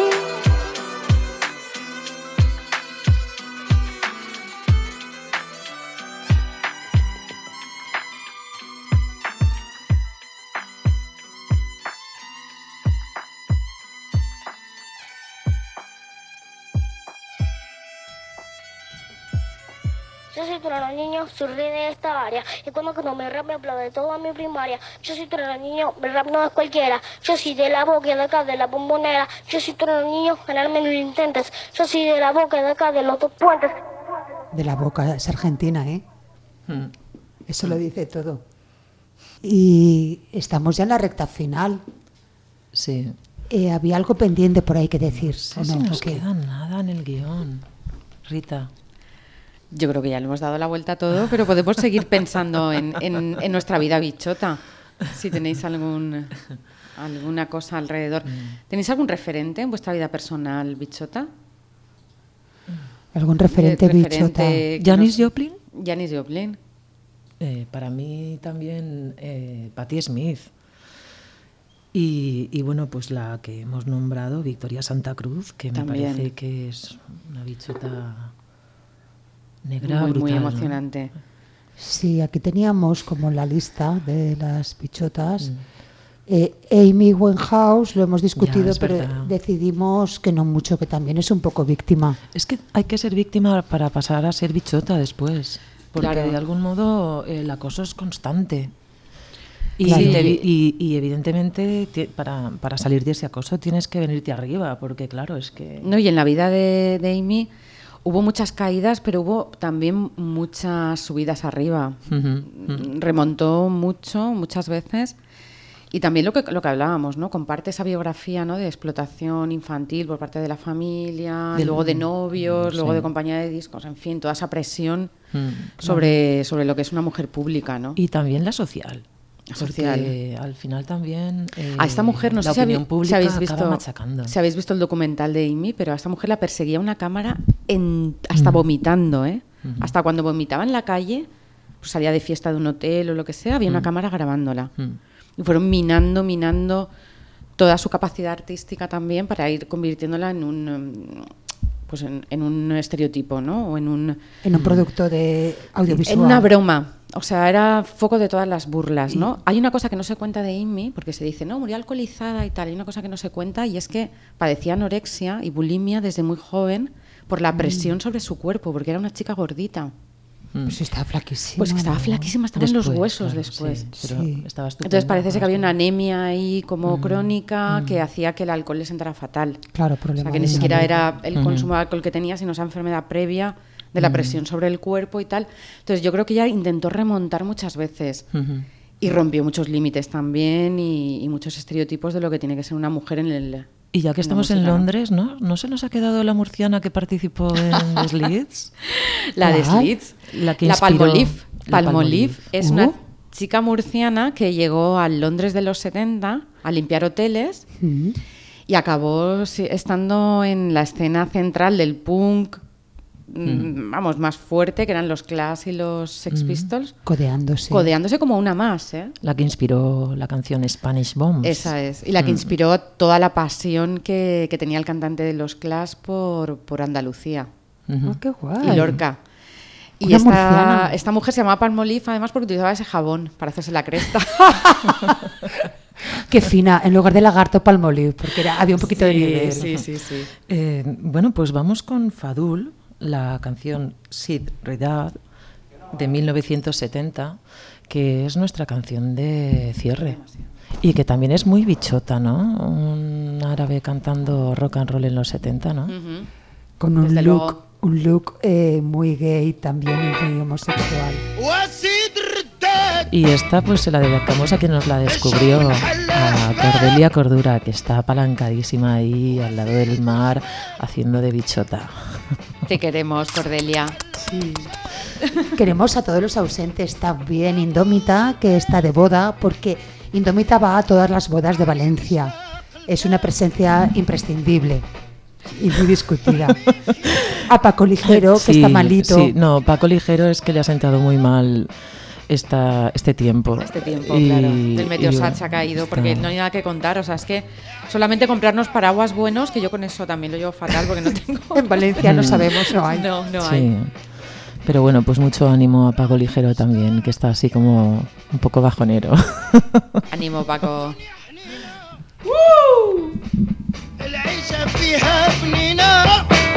Yo soy trono niño, soy rey de esta área. Y cuando me rap me aplaude toda mi primaria. Yo soy trono niño, el rap no es cualquiera. Yo soy de la boca de acá, de la bombonera. Yo soy trono niño, ganarme no lo intentes. Yo soy de la boca de acá, de los dos puentes. De la boca, es argentina, ¿eh? Eso lo dice todo. Y estamos ya en la recta final. Sí. Había algo pendiente por ahí que decir. No sé si nos queda nada en el guión, Rita. Yo creo que ya le hemos dado la vuelta a todo, pero podemos seguir pensando en nuestra vida bichota. Si tenéis alguna cosa alrededor. ¿Tenéis algún referente en vuestra vida personal bichota? ¿Algún referente bichota? ¿Janis Joplin? Janis Joplin. Para mí también Patti Smith. Y bueno, pues la que hemos nombrado, Victoria Santa Cruz, que también me parece que es una bichota negra muy, brutal, muy emocionante. ¿no? Sí, aquí teníamos como la lista de las bichotas. Amy Winehouse, lo hemos discutido, pero decidimos que no mucho, que también es un poco víctima. Es que hay que ser víctima para pasar a ser bichota después, porque claro, de algún modo el acoso es constante. Y, claro, y evidentemente para salir de ese acoso tienes que venirte arriba, porque claro, es que... No, y en la vida de Amy hubo muchas caídas, pero hubo también muchas subidas arriba. Remontó muchas veces. Y también lo que hablábamos, ¿no? Comparte esa biografía, ¿no? De explotación infantil por parte de la familia, luego de novios, luego de compañía de discos, en fin, toda esa presión sobre lo que es una mujer pública, ¿no? Y también la social. social. Porque al final también A esta mujer, no la sé opinión pública habéis acaba machacando. si habéis visto el documental de Amy, pero a esta mujer la perseguía una cámara hasta vomitando, ¿eh? Hasta cuando vomitaba en la calle, pues salía de fiesta de un hotel o lo que sea, había una cámara grabándola. Y fueron minando toda su capacidad artística también para ir convirtiéndola en un pues en un estereotipo, ¿no? O en un producto de audiovisual. En una broma. O sea, era foco de todas las burlas, ¿no? Hay una cosa que no se cuenta de Amy, porque se dice, no, murió alcoholizada y tal. Hay una cosa que no se cuenta y es que padecía anorexia y bulimia desde muy joven por la presión sobre su cuerpo, porque era una chica gordita. Pues estaba flaquísima. Pues que estaba flaquísima, estaba en los huesos claro, después. Sí, pero estaba estupenda. Entonces parece ser que había una anemia ahí como crónica que hacía que el alcohol le sentara fatal. Claro, O problema. sea, que ni siquiera era el consumo de alcohol que tenía, sino esa enfermedad previa de la presión sobre el cuerpo y tal. Entonces yo creo que ella intentó remontar muchas veces y rompió muchos límites también y muchos estereotipos de lo que tiene que ser una mujer en el... Y ya que estamos en Londres, ¿no? ¿No se nos ha quedado la murciana que participó en The Slits? La de Slits, la Palmolive. Palmolive es una chica murciana que llegó al Londres de los 70 a limpiar hoteles y acabó estando en la escena central del punk, vamos, más fuerte, que eran los Clash y los Sex Pistols. Codeándose como una más, ¿eh? La que inspiró la canción Spanish Bombs. Esa es. Y la que inspiró toda la pasión que tenía el cantante de los Clash por Andalucía. ¡Qué guay! Y Lorca. Y esta mujer se llamaba Palmolive además porque utilizaba ese jabón para hacerse la cresta. Qué fina, en lugar de lagarto, Palmolive, porque había un poquito de nivel. Sí. Bueno, pues vamos con Fadul, la canción Sid Ridad de 1970, que es nuestra canción de cierre y que también es muy bichota, ¿no? Un árabe cantando rock and roll en los 70, ¿no? Con un look muy gay también y muy homosexual. Y esta pues se la dedicamos a quien nos la descubrió, a Cordelia Cordura, que está apalancadísima ahí al lado del mar haciendo de bichota. Te queremos, Cordelia. Sí. Queremos a todos los ausentes, también Indómita, que está de boda, porque Indómita va a todas las bodas de Valencia. Es una presencia imprescindible y muy discutida. A Paco Ligero, que está malito. Sí, no, Paco Ligero es que le ha sentado muy mal este tiempo. Claro. El Meteosat se ha caído porque no hay nada que contar. O sea, es que solamente comprarnos paraguas buenos, que yo con eso también lo llevo fatal porque no tengo. En Valencia no sabemos, no hay. No sí. hay. Pero bueno, pues mucho ánimo a Paco Ligero también, que está así como un poco bajonero. Ánimo, Paco. العيشة فيها بنينة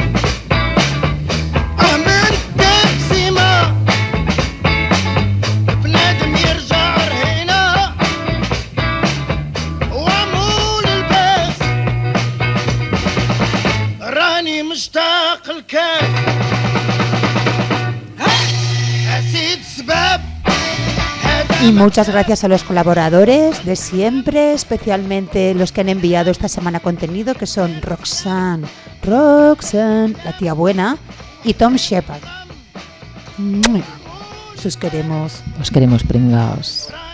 أمن تقسيمة بنادم يرجع رهينة وعمول الباس راني مشتاق الكاس أسيد سباب. Y muchas gracias a los colaboradores de siempre, especialmente los que han enviado esta semana contenido, que son Roxanne, la tía buena, y Tom Shepard. Os queremos. Os queremos, pringaos.